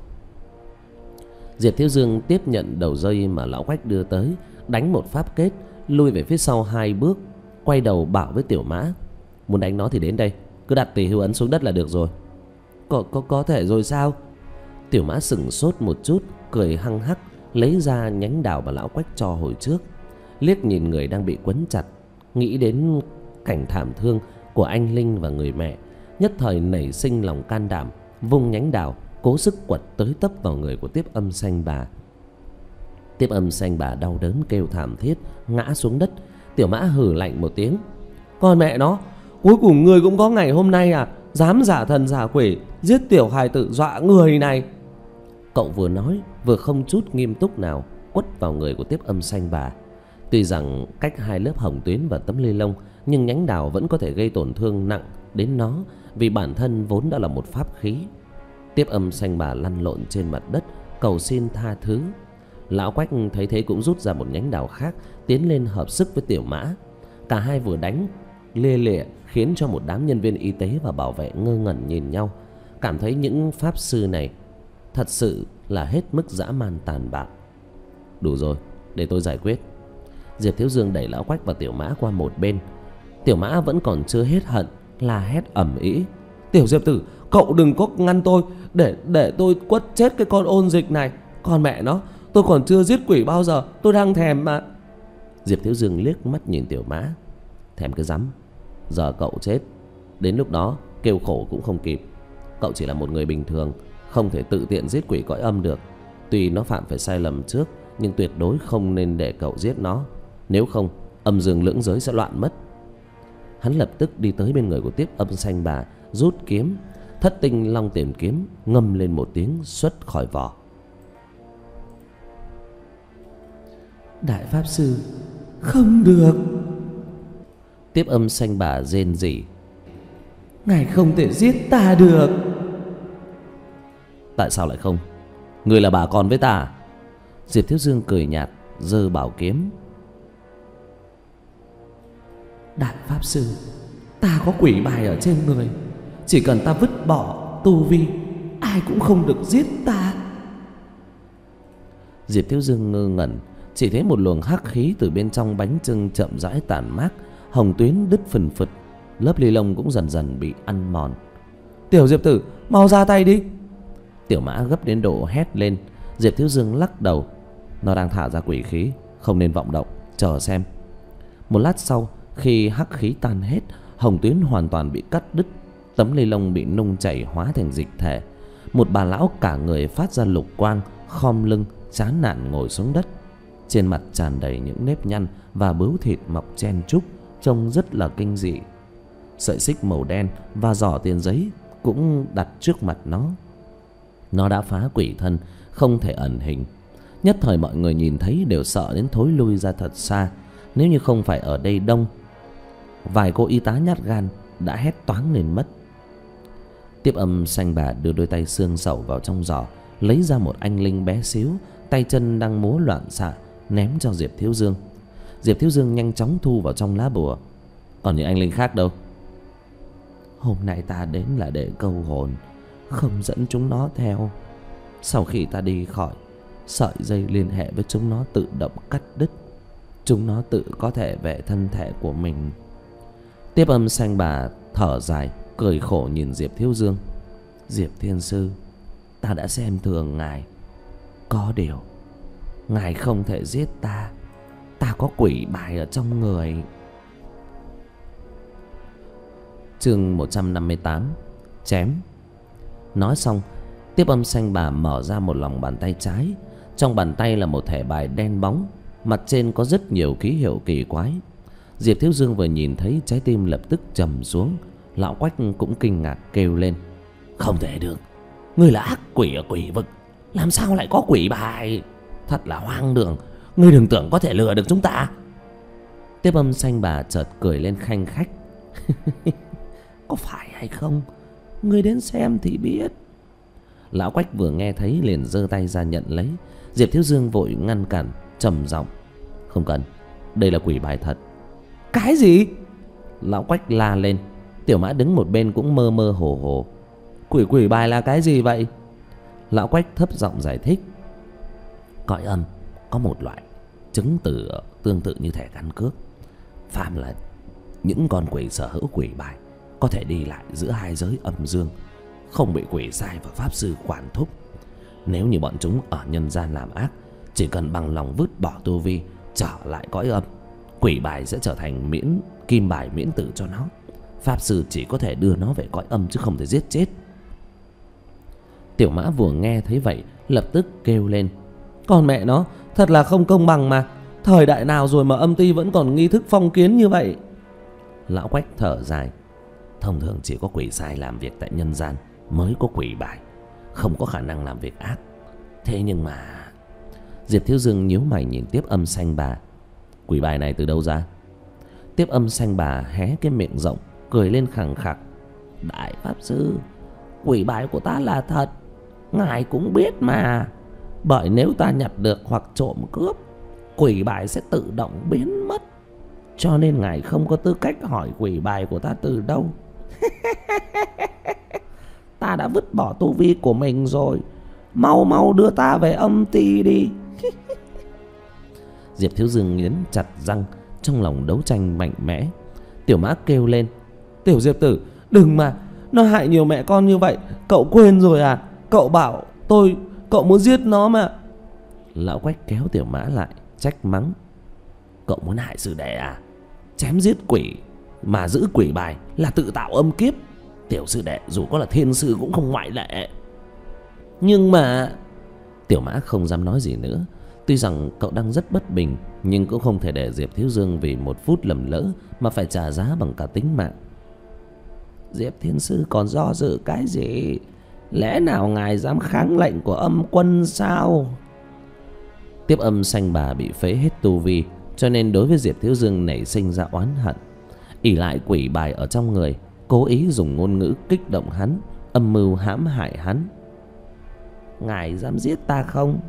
Diệp Thiếu Dương tiếp nhận đầu dây mà Lão Quách đưa tới, đánh một pháp kết, lui về phía sau hai bước, quay đầu bảo với Tiểu Mã: "Muốn đánh nó thì đến đây, cứ đặt tỳ hưu ấn xuống đất là được rồi." Có có có thể rồi sao? Tiểu Mã sững sốt một chút, cười hăng hắc, lấy ra nhánh đào mà Lão Quách cho hồi trước, liếc nhìn người đang bị quấn chặt, nghĩ đến cảnh thảm thương của anh Linh và người mẹ, nhất thời nảy sinh lòng can đảm, vung nhánh đào cố sức quật tới tấp vào người của Tiếp Âm Xanh Bà. Tiếp Âm Xanh Bà đau đớn kêu thảm thiết, ngã xuống đất. Tiểu Mã hừ lạnh một tiếng: "Con mẹ nó, cuối cùng ngươi cũng có ngày hôm nay à? Dám giả thần giả quỷ giết tiểu hài tử dọa người này." Cậu vừa nói vừa không chút nghiêm túc nào quất vào người của Tiếp Âm Xanh Bà. Tuy rằng cách hai lớp hồng tuyến và tấm ly lông, nhưng nhánh đào vẫn có thể gây tổn thương nặng đến nó, vì bản thân vốn đã là một pháp khí. Tiếp Âm Xanh Bà lăn lộn trên mặt đất cầu xin tha thứ. Lão Quách thấy thế cũng rút ra một nhánh đào khác, tiến lên hợp sức với Tiểu Mã. Cả hai vừa đánh lia lịa, khiến cho một đám nhân viên y tế và bảo vệ ngơ ngẩn nhìn nhau, cảm thấy những pháp sư này thật sự là hết mức dã man tàn bạo. "Đủ rồi, để tôi giải quyết." Diệp Thiếu Dương đẩy Lão Quách và Tiểu Mã qua một bên. Tiểu Mã vẫn còn chưa hết hận, la hét ầm ĩ: "Tiểu Diệp tử, cậu đừng có ngăn tôi, để để tôi quất chết cái con ôn dịch này. Con mẹ nó, tôi còn chưa giết quỷ bao giờ, tôi đang thèm mà." Diệp Thiếu Dương liếc mắt nhìn Tiểu Mã: "Thèm cái rắm, giờ cậu chết, đến lúc đó kêu khổ cũng không kịp. Cậu chỉ là một người bình thường, không thể tự tiện giết quỷ cõi âm được. Tuy nó phạm phải sai lầm trước, nhưng tuyệt đối không nên để cậu giết nó, nếu không âm dương lưỡng giới sẽ loạn mất." Hắn lập tức đi tới bên người của Tiếp Âm Xanh Bà, rút kiếm. Thất tinh long tiền kiếm ngâm lên một tiếng xuất khỏi vỏ. "Đại pháp sư, không được." Tiếp Âm Xanh Bà rên rỉ: "Ngài không thể giết ta được." "Tại sao lại không? Người là bà con với ta." Diệp Thiếu Dương cười nhạt, giơ bảo kiếm: "Đại pháp sư, ta có quỷ bài ở trên người, chỉ cần ta vứt bỏ tu vi, ai cũng không được giết ta." Diệp Thiếu Dương ngơ ngẩn, chỉ thấy một luồng hắc khí từ bên trong bánh chưng chậm rãi tản mát, hồng tuyến đứt phần phật, lớp ly lông cũng dần dần bị ăn mòn. "Tiểu Diệp tử, mau ra tay đi." Tiểu Mã gấp đến độ hét lên. Diệp Thiếu Dương lắc đầu: "Nó đang thả ra quỷ khí, không nên vọng động, chờ xem." Một lát sau, khi hắc khí tan hết, hồng tuyến hoàn toàn bị cắt đứt, tấm ly lông bị nung chảy hóa thành dịch thể. Một bà lão cả người phát ra lục quang, khom lưng chán nản ngồi xuống đất. Trên mặt tràn đầy những nếp nhăn và bướu thịt mọc chen chúc, trông rất là kinh dị. Sợi xích màu đen và giỏ tiền giấy cũng đặt trước mặt nó. Nó đã phá quỷ thân, không thể ẩn hình. Nhất thời mọi người nhìn thấy đều sợ đến thối lui ra thật xa. Nếu như không phải ở đây đông, vài cô y tá nhát gan đã hét toáng lên mất. Tiếp Âm Sanh Bà đưa đôi tay xương sẩu vào trong giỏ, lấy ra một anh linh bé xíu, tay chân đang múa loạn xạ, ném cho Diệp Thiếu Dương. Diệp Thiếu Dương nhanh chóng thu vào trong lá bùa. Còn những anh linh khác đâu? Hôm nay ta đến là để câu hồn, không dẫn chúng nó theo. Sau khi ta đi khỏi, sợi dây liên hệ với chúng nó tự động cắt đứt. Chúng nó tự có thể về thân thể của mình. Tiếp Âm Sanh Bà thở dài, cười khổ nhìn Diệp Thiếu Dương. Diệp Thiên Sư, ta đã xem thường ngài. Có điều ngài không thể giết ta. Ta có quỷ bài ở trong người. Chương một trăm năm mươi tám. Chém. Nói xong, Tiếp Âm Sanh Bà mở ra một lòng bàn tay trái. Trong bàn tay là một thẻ bài đen bóng, mặt trên có rất nhiều ký hiệu kỳ quái. Diệp Thiếu Dương vừa nhìn thấy, trái tim lập tức trầm xuống. Lão Quách cũng kinh ngạc kêu lên: Không thể được, ngươi là ác quỷ ở quỷ vực, làm sao lại có quỷ bài? Thật là hoang đường, ngươi đừng tưởng có thể lừa được chúng ta. Tiếp Âm Sanh Bà chợt cười lên khanh khách. Có phải hay không, ngươi đến xem thì biết. Lão Quách vừa nghe thấy liền giơ tay ra nhận lấy. Diệp Thiếu Dương vội ngăn cản, trầm giọng: Không cần, đây là quỷ bài thật. Cái gì? Lão Quách la lên. Tiểu Mã đứng một bên cũng mơ mơ hồ hồ. Quỷ quỷ bài là cái gì vậy? Lão Quách thấp giọng giải thích: Cõi âm có một loại chứng tử tương tự như thẻ căn cước. Phàm là những con quỷ sở hữu quỷ bài có thể đi lại giữa hai giới âm dương, không bị quỷ sai và pháp sư quản thúc. Nếu như bọn chúng ở nhân gian làm ác, chỉ cần bằng lòng vứt bỏ tu vi, trở lại cõi âm, quỷ bài sẽ trở thành miễn kim bài miễn tử cho nó. Pháp sư chỉ có thể đưa nó về cõi âm chứ không thể giết chết. Tiểu Mã vừa nghe thấy vậy lập tức kêu lên: Còn mẹ nó, thật là không công bằng mà. Thời đại nào rồi mà âm ty vẫn còn nghi thức phong kiến như vậy? Lão Quách thở dài: Thông thường chỉ có quỷ sai làm việc tại nhân gian mới có quỷ bài, không có khả năng làm việc ác. Thế nhưng mà... Diệp Thiếu Dương nhíu mày nhìn Tiếp Âm Sanh Bà. Quỷ bài này từ đâu ra? Tiếp Âm Sanh Bà hé cái miệng rộng, cười lên khẳng khặc: Đại Pháp Sư, quỷ bài của ta là thật, ngài cũng biết mà. Bởi nếu ta nhặt được hoặc trộm cướp, quỷ bài sẽ tự động biến mất. Cho nên ngài không có tư cách hỏi quỷ bài của ta từ đâu. Ta đã vứt bỏ tu vi của mình rồi, mau mau đưa ta về âm ty đi. Diệp Thiếu Dương nghiến chặt răng, trong lòng đấu tranh mạnh mẽ. Tiểu Mã kêu lên: Tiểu Diệp Tử, đừng mà, nó hại nhiều mẹ con như vậy, cậu quên rồi à? Cậu bảo tôi, cậu muốn giết nó mà. Lão Quách kéo Tiểu Mã lại, trách mắng: Cậu muốn hại sư đệ à? Chém giết quỷ mà giữ quỷ bài là tự tạo âm kiếp. Tiểu sư đệ dù có là thiên sư cũng không ngoại lệ. Nhưng mà... Tiểu Mã không dám nói gì nữa. Tuy rằng cậu đang rất bất bình, nhưng cũng không thể để Diệp Thiếu Dương vì một phút lầm lỡ mà phải trả giá bằng cả tính mạng. Diệp Thiên Sư còn do dự cái gì? Lẽ nào ngài dám kháng lệnh của âm quân sao? Tiếp Âm Sanh Bà bị phế hết tu vi, cho nên đối với Diệp Thiếu Dương nảy sinh ra oán hận. Ỷ lại quỷ bài ở trong người, cố ý dùng ngôn ngữ kích động hắn, âm mưu hãm hại hắn. Ngài dám giết ta không?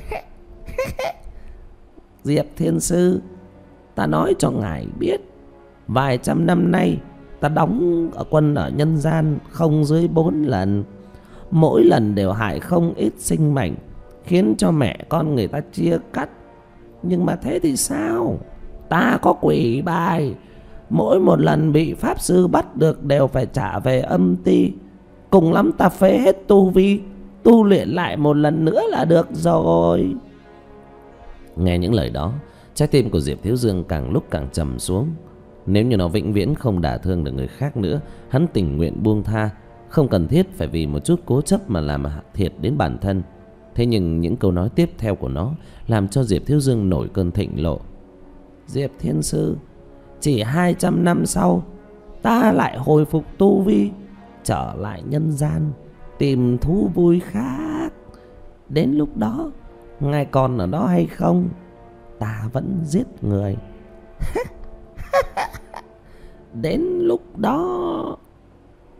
Diệp Thiên Sư, ta nói cho ngài biết, vài trăm năm nay ta đóng ở quân ở nhân gian không dưới bốn lần. Mỗi lần đều hại không ít sinh mệnh, khiến cho mẹ con người ta chia cắt. Nhưng mà thế thì sao? Ta có quỷ bài, mỗi một lần bị pháp sư bắt được đều phải trả về âm ty. Cùng lắm ta phế hết tu vi, tu luyện lại một lần nữa là được rồi. Nghe những lời đó, trái tim của Diệp Thiếu Dương càng lúc càng trầm xuống. Nếu như nó vĩnh viễn không đả thương được người khác nữa, hắn tình nguyện buông tha, không cần thiết phải vì một chút cố chấp mà làm thiệt đến bản thân. Thế nhưng những câu nói tiếp theo của nó làm cho Diệp Thiếu Dương nổi cơn thịnh nộ. Diệp Thiên Sư, chỉ hai trăm năm sau ta lại hồi phục tu vi, trở lại nhân gian tìm thú vui khác. Đến lúc đó ngài còn ở đó hay không, ta vẫn giết người. Đến lúc đó...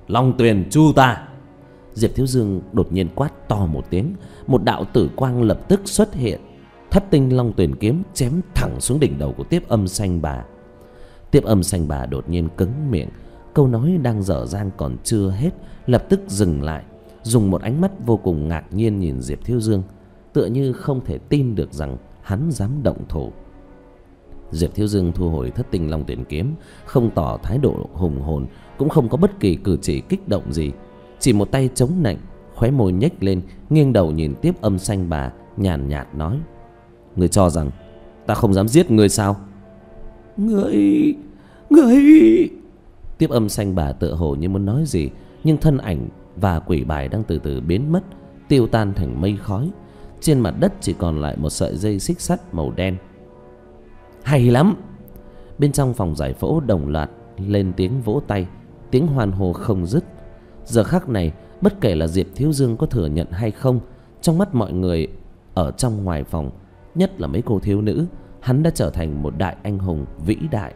Long Tuyền chu ta. Diệp Thiếu Dương đột nhiên quát to một tiếng, một đạo tử quang lập tức xuất hiện. Thất tinh Long Tuyền kiếm chém thẳng xuống đỉnh đầu của Tiếp Âm Xanh Bà. Tiếp Âm Xanh Bà đột nhiên cứng miệng, câu nói đang dở dang còn chưa hết, lập tức dừng lại, dùng một ánh mắt vô cùng ngạc nhiên nhìn Diệp Thiếu Dương, tựa như không thể tin được rằng hắn dám động thủ. Diệp Thiếu Dương thu hồi thất tinh Long Tuyền kiếm, không tỏ thái độ hùng hồn, cũng không có bất kỳ cử chỉ kích động gì, chỉ một tay chống nạnh, khóe môi nhếch lên, nghiêng đầu nhìn Tiếp Âm Xanh Bà, nhàn nhạt nói: Ngươi cho rằng ta không dám giết ngươi sao? Ngươi, ngươi... Tiếp Âm Xanh Bà tựa hồ như muốn nói gì, nhưng thân ảnh và quỷ bài đang từ từ biến mất, tiêu tan thành mây khói. Trên mặt đất chỉ còn lại một sợi dây xích sắt màu đen. Hay lắm! Bên trong phòng giải phẫu đồng loạt lên tiếng vỗ tay, tiếng hoan hô không dứt. Giờ khắc này, bất kể là Diệp Thiếu Dương có thừa nhận hay không, trong mắt mọi người ở trong ngoài phòng, nhất là mấy cô thiếu nữ, hắn đã trở thành một đại anh hùng vĩ đại.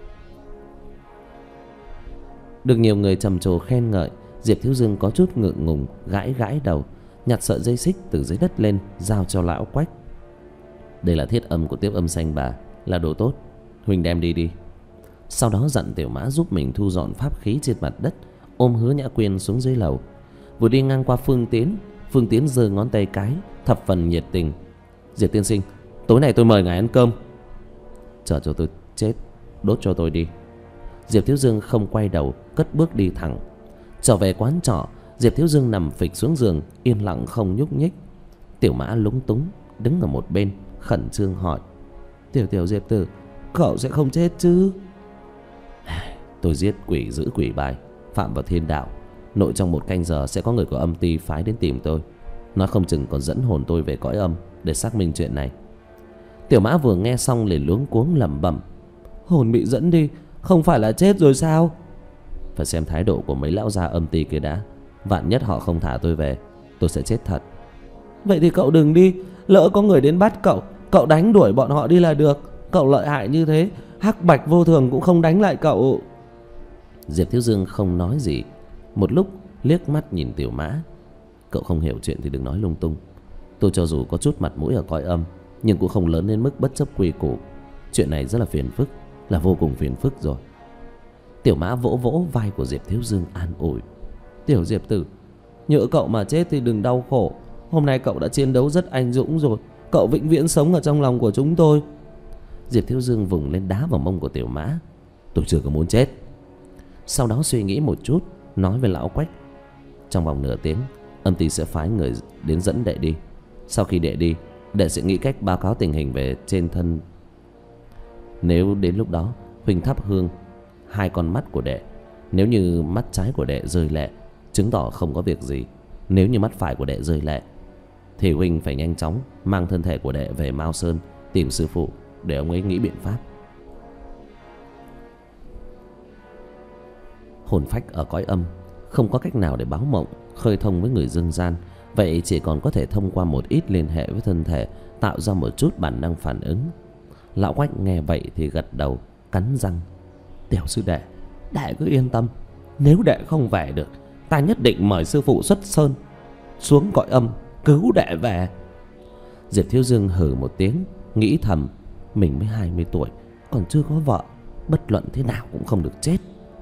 Được nhiều người trầm trồ khen ngợi, Diệp Thiếu Dương có chút ngượng ngùng, gãi gãi đầu, nhặt sợi dây xích từ dưới đất lên, giao cho lão Quách. Đây là thiết âm của Tiếp Âm Xanh Bà, là đồ tốt, huynh đem đi đi. Sau đó dặn Tiểu Mã giúp mình thu dọn pháp khí trên mặt đất, ôm Hứa Nhã Quyên xuống dưới lầu. Vừa đi ngang qua Phương Tiến, Phương Tiến giơ ngón tay cái, thập phần nhiệt tình: Diệp tiên sinh, tối nay tôi mời ngài ăn cơm. Chờ cho tôi chết, đốt cho tôi đi. Diệp Thiếu Dương không quay đầu, cất bước đi thẳng. Trở về quán trọ, Diệp Thiếu Dương nằm phịch xuống giường, yên lặng không nhúc nhích. Tiểu Mã lúng túng đứng ở một bên, khẩn trương hỏi: Tiểu tiểu Diệp tử, cậu sẽ không chết chứ? Tôi giết quỷ giữ quỷ bài, phạm vào thiên đạo, nội trong một canh giờ sẽ có người của âm ty phái đến tìm tôi, nói không chừng còn dẫn hồn tôi về cõi âm để xác minh chuyện này. Tiểu Mã vừa nghe xong liền luống cuống lẩm bẩm: Hồn bị dẫn đi, không phải là chết rồi sao? Phải xem thái độ của mấy lão gia âm ty kia đã, vạn nhất họ không thả tôi về, tôi sẽ chết thật. Vậy thì cậu đừng đi, lỡ có người đến bắt cậu, cậu đánh đuổi bọn họ đi là được. Cậu lợi hại như thế, hắc bạch vô thường cũng không đánh lại cậu. Diệp Thiếu Dương không nói gì, một lúc liếc mắt nhìn Tiểu Mã: Cậu không hiểu chuyện thì đừng nói lung tung. Tôi cho dù có chút mặt mũi ở cõi âm, nhưng cũng không lớn đến mức bất chấp quy củ. Chuyện này rất là phiền phức, là vô cùng phiền phức rồi. Tiểu Mã vỗ vỗ vai của Diệp Thiếu Dương an ủi: Tiểu Diệp tử, nhỡ cậu mà chết thì đừng đau khổ. Hôm nay cậu đã chiến đấu rất anh dũng rồi, cậu vĩnh viễn sống ở trong lòng của chúng tôi. Diệp Thiếu Dương vùng lên đá vào mông của Tiểu Mã: Tôi chưa có muốn chết. Sau đó suy nghĩ một chút, nói với lão Quách: Trong vòng nửa tiếng, âm ty sẽ phái người đến dẫn đệ đi. Sau khi đệ đi, đệ sẽ nghĩ cách báo cáo tình hình về trên thân. Nếu đến lúc đó huynh thắp hương hai con mắt của đệ, nếu như mắt trái của đệ rơi lệ, chứng tỏ không có việc gì. Nếu như mắt phải của đệ rơi lệ, thì huynh phải nhanh chóng mang thân thể của đệ về Mao Sơn tìm sư phụ để ông ấy nghĩ biện pháp. Hồn phách ở cõi âm không có cách nào để báo mộng, khơi thông với người dương gian, vậy chỉ còn có thể thông qua một ít liên hệ với thân thể, tạo ra một chút bản năng phản ứng. Lão Quách nghe vậy thì gật đầu, cắn răng: Tiểu sư đệ, đệ cứ yên tâm, nếu đệ không về được, ta nhất định mời sư phụ xuất sơn xuống cõi âm cứu đệ về. Diệp Thiếu Dương hừ một tiếng, nghĩ thầm: mình mới hai mươi tuổi, còn chưa có vợ, bất luận thế nào cũng không được chết.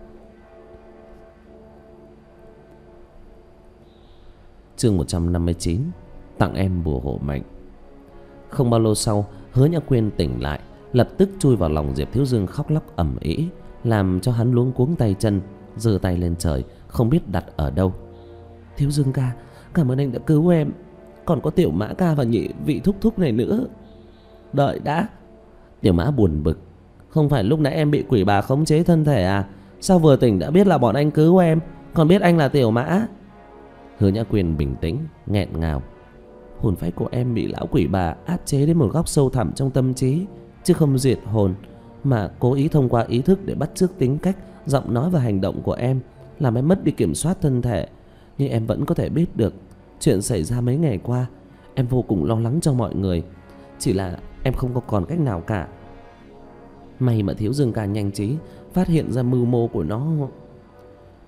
Chương một trăm năm mươi chín: Tặng em bùa hộ mệnh. Không bao lâu sau, Hứa Nhã Quyên tỉnh lại, lập tức chui vào lòng Diệp Thiếu Dương khóc lóc ầm ĩ, làm cho hắn luống cuống tay chân, giơ tay lên trời không biết đặt ở đâu. Thiếu Dương ca, cảm ơn anh đã cứu em, còn có Tiểu Mã ca và nhị vị thúc thúc này nữa. Đợi đã. Tiểu Mã buồn bực: Không phải lúc nãy em bị quỷ bà khống chế thân thể à? Sao vừa tỉnh đã biết là bọn anh cứu em, còn biết anh là Tiểu Mã? Hứa Nhã Quyên bình tĩnh nghẹn ngào: Hồn phách của em bị lão quỷ bà áp chế đến một góc sâu thẳm trong tâm trí, chứ không diệt hồn, mà cố ý thông qua ý thức để bắt chước tính cách, giọng nói và hành động của em, làm em mất đi kiểm soát thân thể. Nhưng em vẫn có thể biết được chuyện xảy ra mấy ngày qua. Em vô cùng lo lắng cho mọi người, chỉ là em không có còn cách nào cả. May mà Thiếu Dương ca nhanh trí phát hiện ra mưu mô của nó.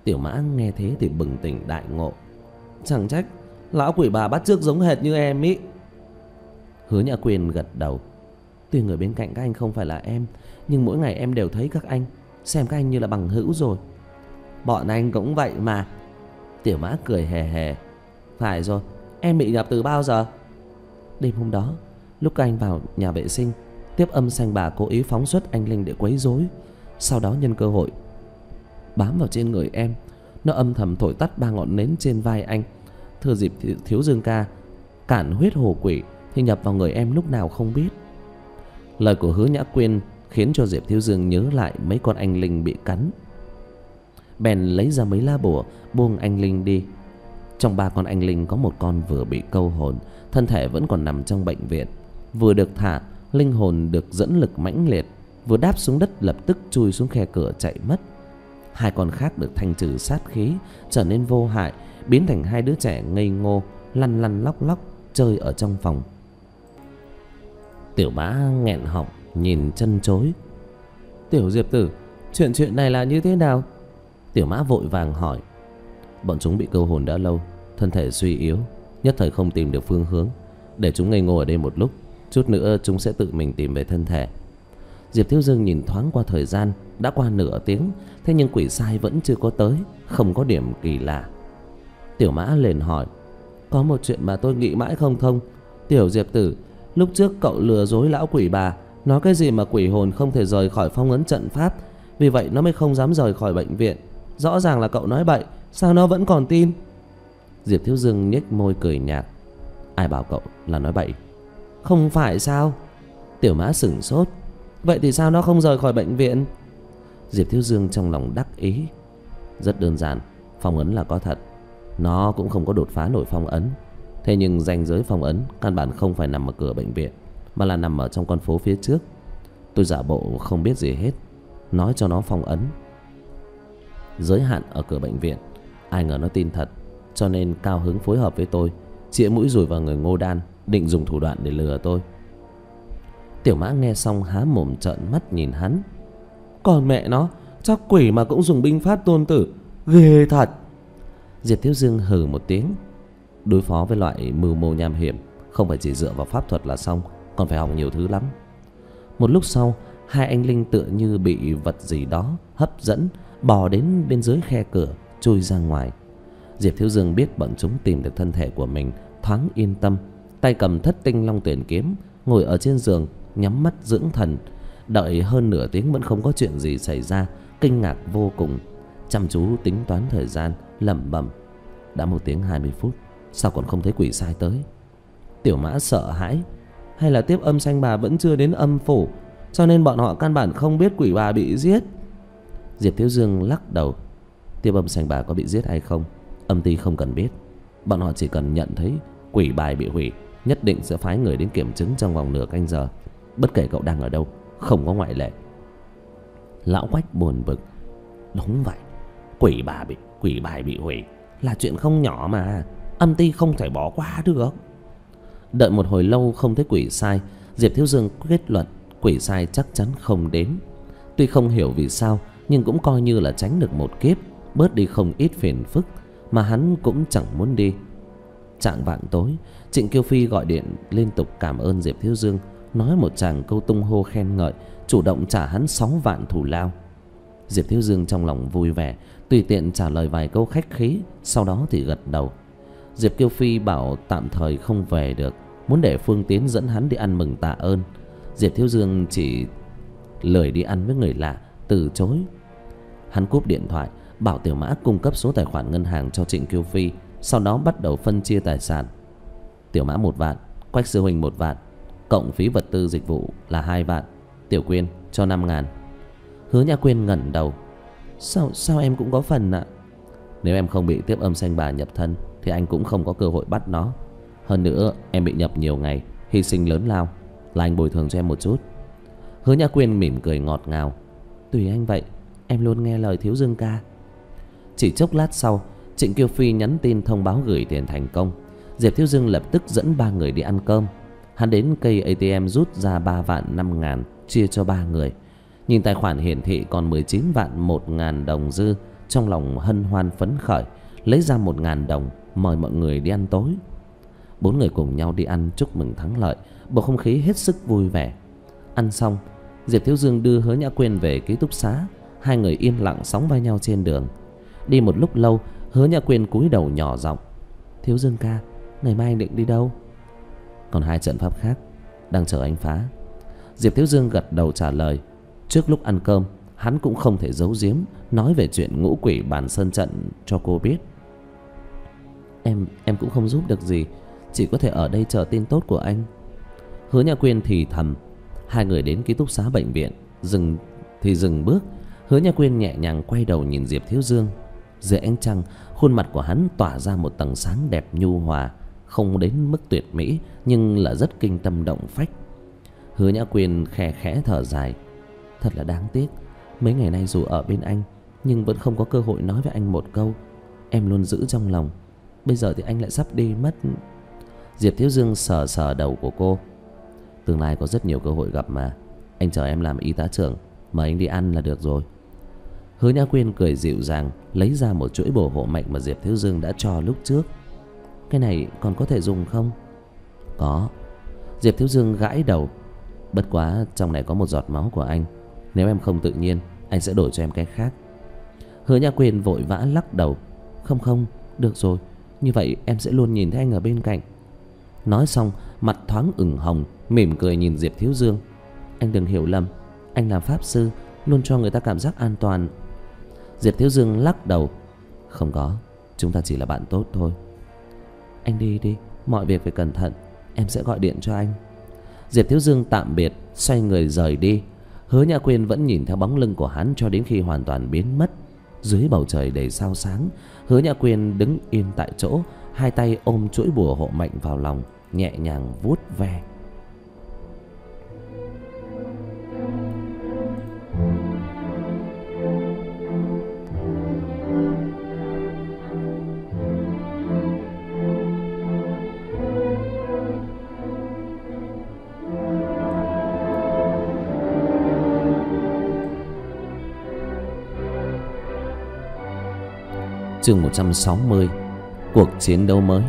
Tiểu Mã nghe thế thì bừng tỉnh đại ngộ. Chẳng trách lão quỷ bà bắt chước giống hệt như em ý. Hứa Nhã Quyên gật đầu. Tuy người bên cạnh các anh không phải là em, nhưng mỗi ngày em đều thấy các anh, xem các anh như là bằng hữu rồi. Bọn anh cũng vậy mà. Tiểu Mã cười hề hề. Phải rồi, em bị nhập từ bao giờ? Đêm hôm đó, lúc các anh vào nhà vệ sinh, Tiếp Âm Xanh Bà cố ý phóng xuất anh linh để quấy rối. Sau đó nhân cơ hội bám vào trên người em. Nó âm thầm thổi tắt ba ngọn nến trên vai anh. Thừa dịp Thiếu Dương ca cản huyết hồ quỷ thì nhập vào người em lúc nào không biết. Lời của Hứa Nhã Quyên khiến cho Diệp Thiếu Dương nhớ lại mấy con anh linh bị cắn. Bèn lấy ra mấy lá bùa buông anh linh đi. Trong ba con anh linh có một con vừa bị câu hồn, thân thể vẫn còn nằm trong bệnh viện. Vừa được thả, linh hồn được dẫn lực mãnh liệt, vừa đáp xuống đất lập tức chui xuống khe cửa chạy mất. Hai con khác được thanh trừ sát khí, trở nên vô hại, biến thành hai đứa trẻ ngây ngô lăn lăn lóc lóc chơi ở trong phòng. Tiểu Mã nghẹn họng nhìn chân chối. Tiểu Diệp tử, chuyện chuyện này là như thế nào? Tiểu Mã vội vàng hỏi. Bọn chúng bị câu hồn đã lâu, thân thể suy yếu, nhất thời không tìm được phương hướng. Để chúng ngây ngô ở đây một lúc, chút nữa chúng sẽ tự mình tìm về thân thể. Diệp Thiếu Dương nhìn thoáng qua thời gian, đã qua nửa tiếng, thế nhưng quỷ sai vẫn chưa có tới, không có điểm kỳ lạ. Tiểu Mã liền hỏi. Có một chuyện mà tôi nghĩ mãi không thông. Tiểu Diệp tử, lúc trước cậu lừa dối lão quỷ bà, nói cái gì mà quỷ hồn không thể rời khỏi phong ấn trận pháp, vì vậy nó mới không dám rời khỏi bệnh viện. Rõ ràng là cậu nói bậy, sao nó vẫn còn tin? Diệp Thiếu Dương nhếch môi cười nhạt. Ai bảo cậu là nói bậy? Không phải sao? Tiểu Mã sửng sốt. Vậy thì sao nó không rời khỏi bệnh viện? Diệp Thiếu Dương trong lòng đắc ý. Rất đơn giản, phong ấn là có thật, nó cũng không có đột phá nổi phong ấn. Thế nhưng ranh giới phong ấn căn bản không phải nằm ở cửa bệnh viện, mà là nằm ở trong con phố phía trước. Tôi giả bộ không biết gì hết, nói cho nó phong ấn giới hạn ở cửa bệnh viện. Ai ngờ nó tin thật, cho nên cao hứng phối hợp với tôi, chĩa mũi dùi vào người Ngô Đan, định dùng thủ đoạn để lừa tôi. Tiểu Mã nghe xong há mồm trợn mắt nhìn hắn. Còn mẹ nó, chắc quỷ mà cũng dùng binh pháp tôn tử, ghê thật. Diệp Thiếu Dương hừ một tiếng. Đối phó với loại mưu mô nham hiểm, không phải chỉ dựa vào pháp thuật là xong, còn phải học nhiều thứ lắm. Một lúc sau, hai anh linh tựa như bị vật gì đó hấp dẫn, bò đến bên dưới khe cửa, chui ra ngoài. Diệp Thiếu Dương biết bọn chúng tìm được thân thể của mình, thoáng yên tâm. Tay cầm Thất Tinh Long Tuyển kiếm, ngồi ở trên giường nhắm mắt dưỡng thần. Đợi hơn nửa tiếng vẫn không có chuyện gì xảy ra, kinh ngạc vô cùng, chăm chú tính toán thời gian, lẩm bẩm. Đã một tiếng hai mươi phút, sao còn không thấy quỷ sai tới? Tiểu Mã sợ hãi. Hay là Tiếp Âm Xanh Bà vẫn chưa đến âm phủ, cho nên bọn họ căn bản không biết quỷ bà bị giết? Diệp Thiếu Dương lắc đầu. Tiếp Âm Xanh Bà có bị giết hay không, âm ty không cần biết. Bọn họ chỉ cần nhận thấy quỷ bài bị hủy, nhất định sẽ phái người đến kiểm chứng trong vòng nửa canh giờ, bất kể cậu đang ở đâu, không có ngoại lệ. Lão Quách buồn bực. Đúng vậy, quỷ bà bị quỷ bài bị hủy là chuyện không nhỏ mà, âm ty không thể bỏ qua được. Đợi một hồi lâu không thấy quỷ sai, Diệp Thiếu Dương kết luận quỷ sai chắc chắn không đến. Tuy không hiểu vì sao, nhưng cũng coi như là tránh được một kiếp, bớt đi không ít phiền phức mà hắn cũng chẳng muốn đi. Chạng vạng tối, Trịnh Kiêu Phi gọi điện liên tục cảm ơn Diệp Thiếu Dương, nói một tràng câu tung hô khen ngợi, chủ động trả hắn sáu vạn thù lao. Diệp Thiếu Dương trong lòng vui vẻ, tùy tiện trả lời vài câu khách khí, sau đó thì gật đầu. Diệp Kiêu Phi bảo tạm thời không về được, muốn để Phương Tiến dẫn hắn đi ăn mừng tạ ơn. Diệp Thiếu Dương chỉ lười đi ăn với người lạ, từ chối. Hắn cúp điện thoại, bảo Tiểu Mã cung cấp số tài khoản ngân hàng cho Trịnh Kiêu Phi, sau đó bắt đầu phân chia tài sản. Tiểu Mã một vạn, Quách Sư Huynh một vạn, cộng phí vật tư dịch vụ là hai vạn. Tiểu Quyên cho năm ngàn. Hứa Nhã Quyên ngẩn đầu. Sao sao em cũng có phần ạ? Nếu em không bị Tiếp Âm Xanh Bà nhập thân thì anh cũng không có cơ hội bắt nó. Hơn nữa em bị nhập nhiều ngày, hy sinh lớn lao, là anh bồi thường cho em một chút. Hứa Nhã Quyên mỉm cười ngọt ngào. Tùy anh vậy, em luôn nghe lời Thiếu Dương ca. Chỉ chốc lát sau, Trịnh Kiêu Phi nhắn tin thông báo gửi tiền thành công. Diệp Thiếu Dương lập tức dẫn ba người đi ăn cơm. Hắn đến cây a tê em rút ra ba vạn năm ngàn, chia cho ba người. Nhìn tài khoản hiển thị còn mười chín vạn một ngàn đồng dư, trong lòng hân hoan phấn khởi, lấy ra một ngàn đồng mời mọi người đi ăn tối. Bốn người cùng nhau đi ăn chúc mừng thắng lợi, bầu không khí hết sức vui vẻ. Ăn xong, Diệp Thiếu Dương đưa Hứa Nhã Quyên về ký túc xá. Hai người yên lặng sóng vai nhau trên đường. Đi một lúc lâu, Hứa Nhã Quyên cúi đầu nhỏ giọng: Thiếu Dương ca, ngày mai anh định đi đâu? Còn hai trận pháp khác đang chờ anh phá. Diệp Thiếu Dương gật đầu trả lời. Trước lúc ăn cơm, hắn cũng không thể giấu giếm nói về chuyện ngũ quỷ bàn sơn trận cho cô biết. Em em cũng không giúp được gì, chỉ có thể ở đây chờ tin tốt của anh. Hứa Nhã Quyên thì thầm. Hai người đến ký túc xá bệnh viện, dừng thì dừng bước. Hứa Nhã Quyên nhẹ nhàng quay đầu nhìn Diệp Thiếu Dương. Dưới ánh trăng, khuôn mặt của hắn tỏa ra một tầng sáng đẹp nhu hòa, không đến mức tuyệt mỹ nhưng là rất kinh tâm động phách. Hứa Nhã Quyên khẽ khẽ thở dài. Thật là đáng tiếc, mấy ngày nay dù ở bên anh nhưng vẫn không có cơ hội nói với anh một câu. Em luôn giữ trong lòng. Bây giờ thì anh lại sắp đi mất. Diệp Thiếu Dương sờ sờ đầu của cô. Tương lai có rất nhiều cơ hội gặp mà. Anh chờ em làm y tá trưởng, mời anh đi ăn là được rồi. Hứa Nhã Quyên cười dịu dàng, lấy ra một chuỗi bổ hộ mệnh mà Diệp Thiếu Dương đã cho lúc trước. Cái này còn có thể dùng không? Có. Diệp Thiếu Dương gãi đầu. Bất quá trong này có một giọt máu của anh, nếu em không tự nhiên, anh sẽ đổi cho em cái khác. Hứa Nhã Quyên vội vã lắc đầu. Không không, được rồi, như vậy em sẽ luôn nhìn thấy anh ở bên cạnh. Nói xong, mặt thoáng ửng hồng, mỉm cười nhìn Diệp Thiếu Dương. Anh đừng hiểu lầm, anh làm pháp sư luôn cho người ta cảm giác an toàn. Diệp Thiếu Dương lắc đầu. Không có, chúng ta chỉ là bạn tốt thôi. Anh đi đi, mọi việc phải cẩn thận, em sẽ gọi điện cho anh. Diệp Thiếu Dương tạm biệt, xoay người rời đi. Hứa Nhã Quyên vẫn nhìn theo bóng lưng của hắn cho đến khi hoàn toàn biến mất. Dưới bầu trời đầy sao sáng, Hứa Nhã Quyên đứng yên tại chỗ, hai tay ôm chuỗi bùa hộ mệnh vào lòng, nhẹ nhàng vuốt ve. Chương một trăm sáu mươi. Cuộc chiến đấu mới.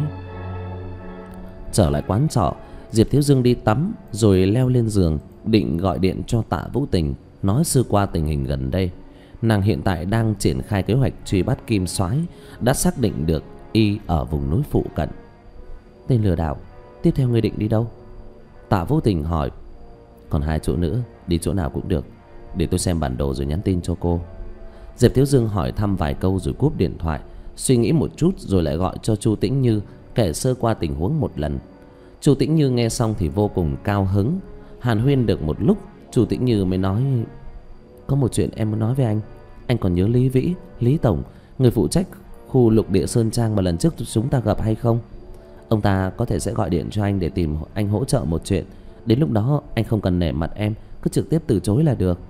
Trở lại quán trọ, Diệp Thiếu Dương đi tắm rồi leo lên giường, định gọi điện cho Tạ Vũ Tình, nói sơ qua tình hình gần đây. Nàng hiện tại đang triển khai kế hoạch truy bắt Kim Soái, đã xác định được y ở vùng núi phụ cận. Tên lừa đảo, tiếp theo ngươi định đi đâu? Tạ Vũ Tình hỏi. Còn hai chỗ nữa, đi chỗ nào cũng được, để tôi xem bản đồ rồi nhắn tin cho cô. Diệp Thiếu Dương hỏi thăm vài câu rồi cúp điện thoại, suy nghĩ một chút rồi lại gọi cho Chu Tĩnh Như, kể sơ qua tình huống một lần. Chu Tĩnh Như nghe xong thì vô cùng cao hứng. Hàn huyên được một lúc, Chu Tĩnh Như mới nói: Có một chuyện em muốn nói với anh. Anh còn nhớ Lý Vĩ, Lý Tổng, người phụ trách khu lục địa Sơn Trang mà lần trước chúng ta gặp hay không? Ông ta có thể sẽ gọi điện cho anh để tìm anh hỗ trợ một chuyện. Đến lúc đó anh không cần nể mặt em, cứ trực tiếp từ chối là được.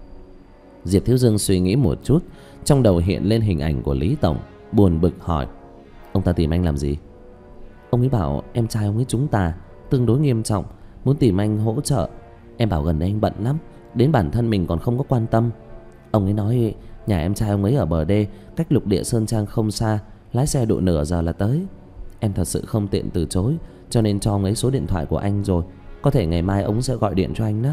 Diệp Thiếu Dương suy nghĩ một chút, trong đầu hiện lên hình ảnh của Lý Tổng, buồn bực hỏi: Ông ta tìm anh làm gì? Ông ấy bảo em trai ông ấy trúng tà, tương đối nghiêm trọng, muốn tìm anh hỗ trợ. Em bảo gần đây anh bận lắm, đến bản thân mình còn không có quan tâm. Ông ấy nói nhà em trai ông ấy ở bờ đê, cách lục địa Sơn Trang không xa, lái xe độ nửa giờ là tới. Em thật sự không tiện từ chối, cho nên cho ông ấy số điện thoại của anh rồi. Có thể ngày mai ông sẽ gọi điện cho anh đó.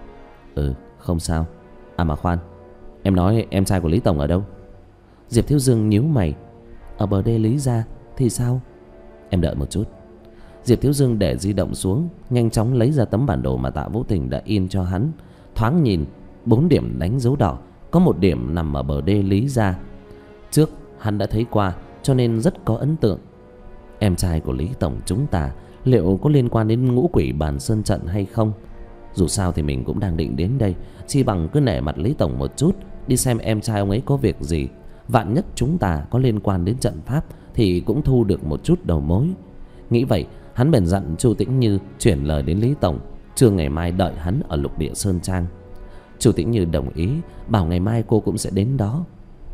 Ừ, không sao. À mà khoan, em nói em trai của Lý Tổng ở đâu? Diệp Thiếu Dương nhíu mày. Ở bờ đê Lý gia. Thì sao? Em đợi một chút. Diệp Thiếu Dương để di động xuống, nhanh chóng lấy ra tấm bản đồ mà Tạ Vũ Tình đã in cho hắn. Thoáng nhìn, bốn điểm đánh dấu đỏ, có một điểm nằm ở bờ đê Lý gia. Trước hắn đã thấy qua, cho nên rất có ấn tượng. Em trai của Lý Tổng chúng ta liệu có liên quan đến ngũ quỷ bàn sơn trận hay không? Dù sao thì mình cũng đang định đến đây, chi bằng cứ nể mặt Lý Tổng một chút, đi xem em trai ông ấy có việc gì. Vạn nhất chúng ta có liên quan đến trận pháp thì cũng thu được một chút đầu mối. Nghĩ vậy, hắn bèn dặn Chu Tĩnh Như chuyển lời đến Lý Tổng, trưa ngày mai đợi hắn ở lục địa Sơn Trang. Chu Tĩnh Như đồng ý, bảo ngày mai cô cũng sẽ đến đó.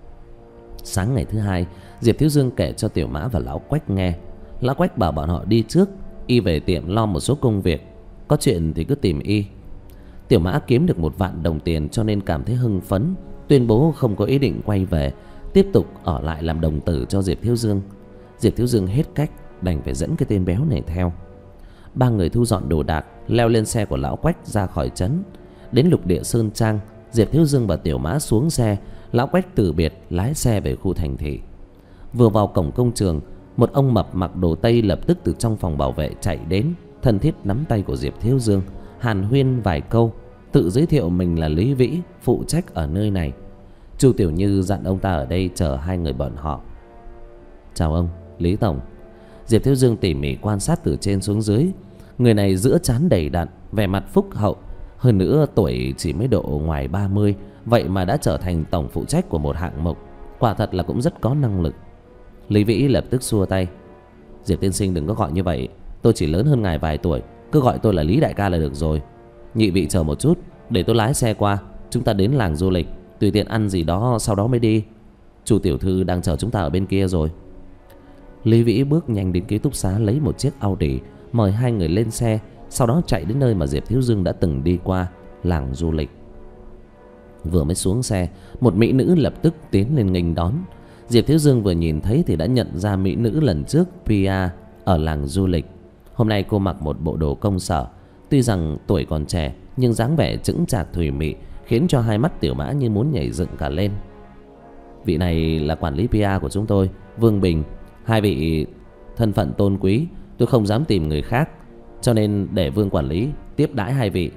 Sáng ngày thứ hai, Diệp Thiếu Dương kể cho Tiểu Mã và Lão Quách nghe. Lão Quách bảo bọn họ đi trước, y về tiệm lo một số công việc, có chuyện thì cứ tìm y. Tiểu Mã kiếm được một vạn đồng tiền cho nên cảm thấy hưng phấn, tuyên bố không có ý định quay về, tiếp tục ở lại làm đồng tử cho Diệp Thiếu Dương. Diệp Thiếu Dương hết cách đành phải dẫn cái tên béo này theo. Ba người thu dọn đồ đạc, leo lên xe của lão Quách ra khỏi trấn. Đến lục địa Sơn Trang, Diệp Thiếu Dương và Tiểu Mã xuống xe. Lão Quách từ biệt lái xe về khu thành thị. Vừa vào cổng công trường, một ông mập mặc đồ tây lập tức từ trong phòng bảo vệ chạy đến, thân thiết nắm tay của Diệp Thiếu Dương, hàn huyên vài câu, tự giới thiệu mình là Lý Vĩ, phụ trách ở nơi này. Chu Tiểu Như dặn ông ta ở đây chờ hai người bọn họ. Chào ông, Lý Tổng. Diệp Thiếu Dương tỉ mỉ quan sát từ trên xuống dưới. Người này giữa trán đầy đặn, vẻ mặt phúc hậu. Hơn nữa tuổi chỉ mới độ ngoài ba mươi, vậy mà đã trở thành tổng phụ trách của một hạng mục. Quả thật là cũng rất có năng lực. Lý Vĩ lập tức xua tay. Diệp tiên sinh đừng có gọi như vậy, tôi chỉ lớn hơn ngài vài tuổi, cứ gọi tôi là Lý đại ca là được rồi. Nhị vị chờ một chút, để tôi lái xe qua, chúng ta đến làng du lịch, tùy tiện ăn gì đó sau đó mới đi. Chu tiểu thư đang chờ chúng ta ở bên kia rồi. Lý Vĩ bước nhanh đến ký túc xá lấy một chiếc Audi, mời hai người lên xe, sau đó chạy đến nơi mà Diệp Thiếu Dương đã từng đi qua, làng du lịch. Vừa mới xuống xe, một mỹ nữ lập tức tiến lên nghênh đón. Diệp Thiếu Dương vừa nhìn thấy thì đã nhận ra mỹ nữ lần trước Pia ở làng du lịch. Hôm nay cô mặc một bộ đồ công sở, tuy rằng tuổi còn trẻ nhưng dáng vẻ chững chạc thùy mị, khiến cho hai mắt Tiểu Mã như muốn nhảy dựng cả lên. Vị này là quản lý Pia của chúng tôi, Vương Bình. Hai vị thân phận tôn quý, tôi không dám tìm người khác, cho nên để Vương quản lý tiếp đãi hai vị.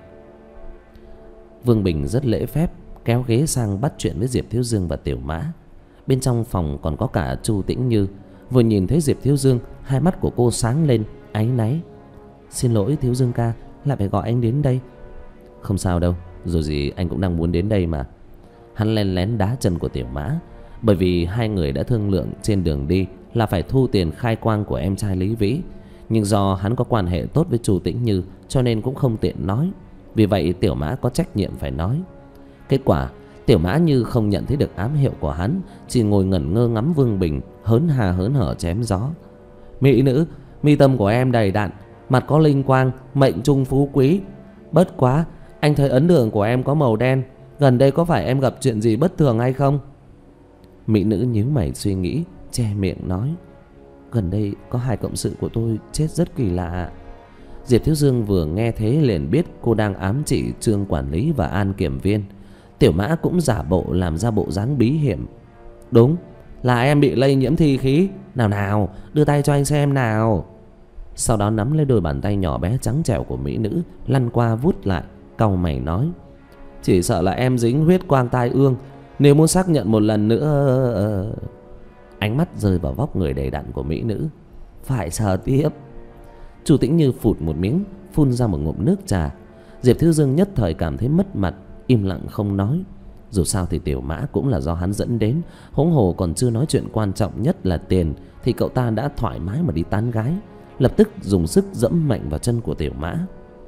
Vương Bình rất lễ phép, kéo ghế sang bắt chuyện với Diệp Thiếu Dương và Tiểu Mã. Bên trong phòng còn có cả Chu Tĩnh Như. Vừa nhìn thấy Diệp Thiếu Dương, hai mắt của cô sáng lên, áy náy. Xin lỗi Thiếu Dương ca, lại phải gọi anh đến đây. Không sao đâu, dù gì anh cũng đang muốn đến đây mà. Hắn len lén đá chân của Tiểu Mã, bởi vì hai người đã thương lượng trên đường đi là phải thu tiền khai quang của em trai Lý Vĩ. Nhưng do hắn có quan hệ tốt với Chu Tĩnh Như cho nên cũng không tiện nói. Vì vậy Tiểu Mã có trách nhiệm phải nói. Kết quả Tiểu Mã như không nhận thấy được ám hiệu của hắn, chỉ ngồi ngẩn ngơ ngắm Vương Bình hớn hà hớn hở chém gió. Mỹ nữ, mi tâm của em đầy đặn, mặt có linh quang, mệnh trung phú quý. Bất quá, anh thấy ấn đường của em có màu đen, gần đây có phải em gặp chuyện gì bất thường hay không? Mỹ nữ nhíu mày suy nghĩ, che miệng nói. Gần đây có hai cộng sự của tôi chết rất kỳ lạ. Diệp Thiếu Dương vừa nghe thế liền biết cô đang ám chỉ Trương quản lý và An kiểm viên. Tiểu Mã cũng giả bộ làm ra bộ dáng bí hiểm. Đúng, là em bị lây nhiễm thi khí. Nào nào, đưa tay cho anh xem nào. Sau đó nắm lấy đôi bàn tay nhỏ bé trắng trẻo của mỹ nữ, lăn qua vút lại, cau mày nói. Chỉ sợ là em dính huyết quang tai ương, nếu muốn xác nhận một lần nữa. Ánh mắt rơi vào vóc người đầy đặn của mỹ nữ. Phải sờ tiếp. Chu Tĩnh Như phụt một miếng, phun ra một ngụm nước trà. Diệp Thiếu Dương nhất thời cảm thấy mất mặt, im lặng không nói. Dù sao thì Tiểu Mã cũng là do hắn dẫn đến, huống hồ còn chưa nói chuyện quan trọng nhất là tiền thì cậu ta đã thoải mái mà đi tán gái, lập tức dùng sức dẫm mạnh vào chân của Tiểu Mã.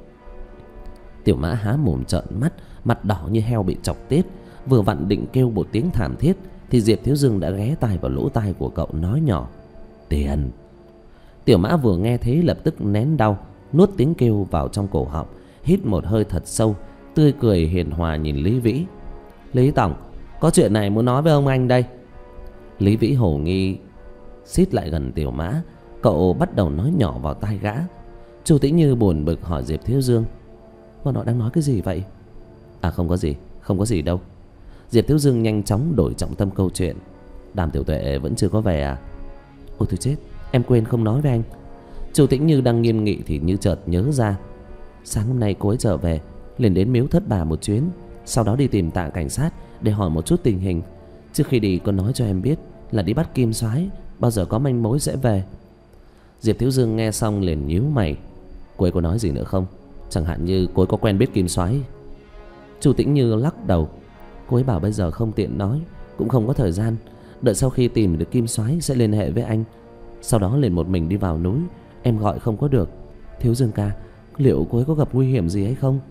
Tiểu Mã há mồm trợn mắt, mặt đỏ như heo bị chọc tiết, vừa vặn định kêu một tiếng thảm thiết thì Diệp Thiếu Dương đã ghé tai vào lỗ tai của cậu nói nhỏ. Tiền. Tiểu Mã vừa nghe thế lập tức nén đau, nuốt tiếng kêu vào trong cổ họng, hít một hơi thật sâu, tươi cười hiền hòa nhìn Lý Vĩ. Lý tổng, có chuyện này muốn nói với ông anh đây. Lý Vĩ hồ nghi xít lại gần Tiểu Mã, cậu bắt đầu nói nhỏ vào tai gã. Chu Tĩnh Như buồn bực hỏi Diệp Thiếu Dương. Bọn họ đang nói cái gì vậy? À không có gì, không có gì đâu. Diệp Thiếu Dương nhanh chóng đổi trọng tâm câu chuyện. Đàm Tiểu Tuệ vẫn chưa có về à? Ôi tôi chết, em quên không nói với anh. Chu Tĩnh Như đang nghiêm nghị thì như chợt nhớ ra. Sáng hôm nay cô ấy trở về, liền đến miếu thất bà một chuyến, sau đó đi tìm Tạ cảnh sát để hỏi một chút tình hình. Trước khi đi cô nói cho em biết là đi bắt Kim Soái, bao giờ có manh mối sẽ về. Diệp Thiếu Dương nghe xong liền nhíu mày. Cô ấy có nói gì nữa không? Chẳng hạn như cô ấy có quen biết Kim Soái? Chu Tĩnh Như lắc đầu. Cô ấy bảo bây giờ không tiện nói, cũng không có thời gian, đợi sau khi tìm được Kim Soái sẽ liên hệ với anh. Sau đó liền một mình đi vào núi, em gọi không có được. Thiếu Dương ca, liệu cô ấy có gặp nguy hiểm gì hay không?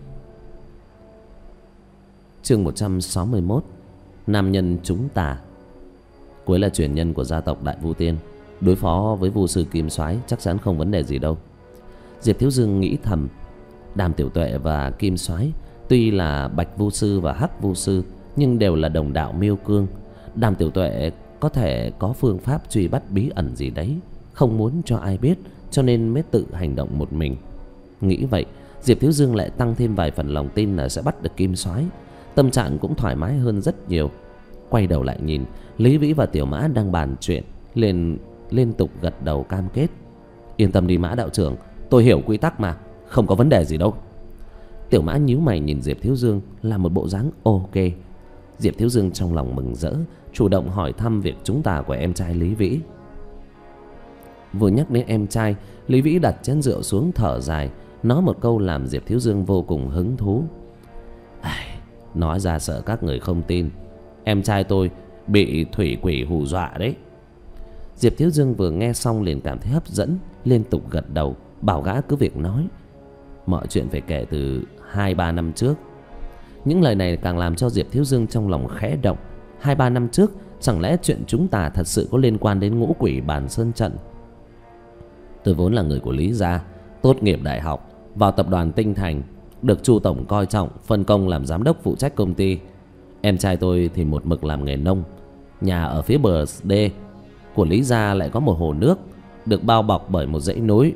Chương một trăm sáu mươi mốt. Nam nhân chúng tà. Cô ấy là truyền nhân của gia tộc Đại Vu Tiên, đối phó với Vu sư Kim Soái chắc chắn không vấn đề gì đâu. Diệp Thiếu Dương nghĩ thầm. Đàm Tiểu Tuệ và Kim Soái tuy là Bạch Vu sư và Hắc Vu sư, nhưng đều là đồng đạo Miêu Cương. Đàm Tiểu Tuệ có thể có phương pháp truy bắt bí ẩn gì đấy, không muốn cho ai biết, cho nên mới tự hành động một mình. Nghĩ vậy, Diệp Thiếu Dương lại tăng thêm vài phần lòng tin là sẽ bắt được Kim Soái. Tâm trạng cũng thoải mái hơn rất nhiều. Quay đầu lại nhìn, Lý Vĩ và Tiểu Mã đang bàn chuyện, liền liên tục gật đầu cam kết. Yên tâm đi Mã đạo trưởng, tôi hiểu quy tắc mà, không có vấn đề gì đâu. Tiểu Mã nhíu mày nhìn Diệp Thiếu Dương là một bộ dáng ok. Diệp Thiếu Dương trong lòng mừng rỡ, chủ động hỏi thăm việc trúng tà của em trai Lý Vĩ. Vừa nhắc đến em trai, Lý Vĩ đặt chén rượu xuống thở dài, nói một câu làm Diệp Thiếu Dương vô cùng hứng thú. Nói ra sợ các người không tin, em trai tôi bị thủy quỷ hù dọa đấy. Diệp Thiếu Dương vừa nghe xong liền cảm thấy hấp dẫn, liên tục gật đầu, bảo gã cứ việc nói. Mọi chuyện phải kể từ hai ba năm trước. Những lời này càng làm cho Diệp Thiếu Dương trong lòng khẽ động. Hai ba năm trước, chẳng lẽ chuyện chúng ta thật sự có liên quan đến ngũ quỷ Bàn Sơn Trận? Tôi vốn là người của Lý gia, tốt nghiệp đại học, vào tập đoàn Tinh Thành, được Chu tổng coi trọng, phân công làm giám đốc phụ trách công ty. Em trai tôi thì một mực làm nghề nông. Nhà ở phía bờ đê của Lý gia lại có một hồ nước, được bao bọc bởi một dãy núi.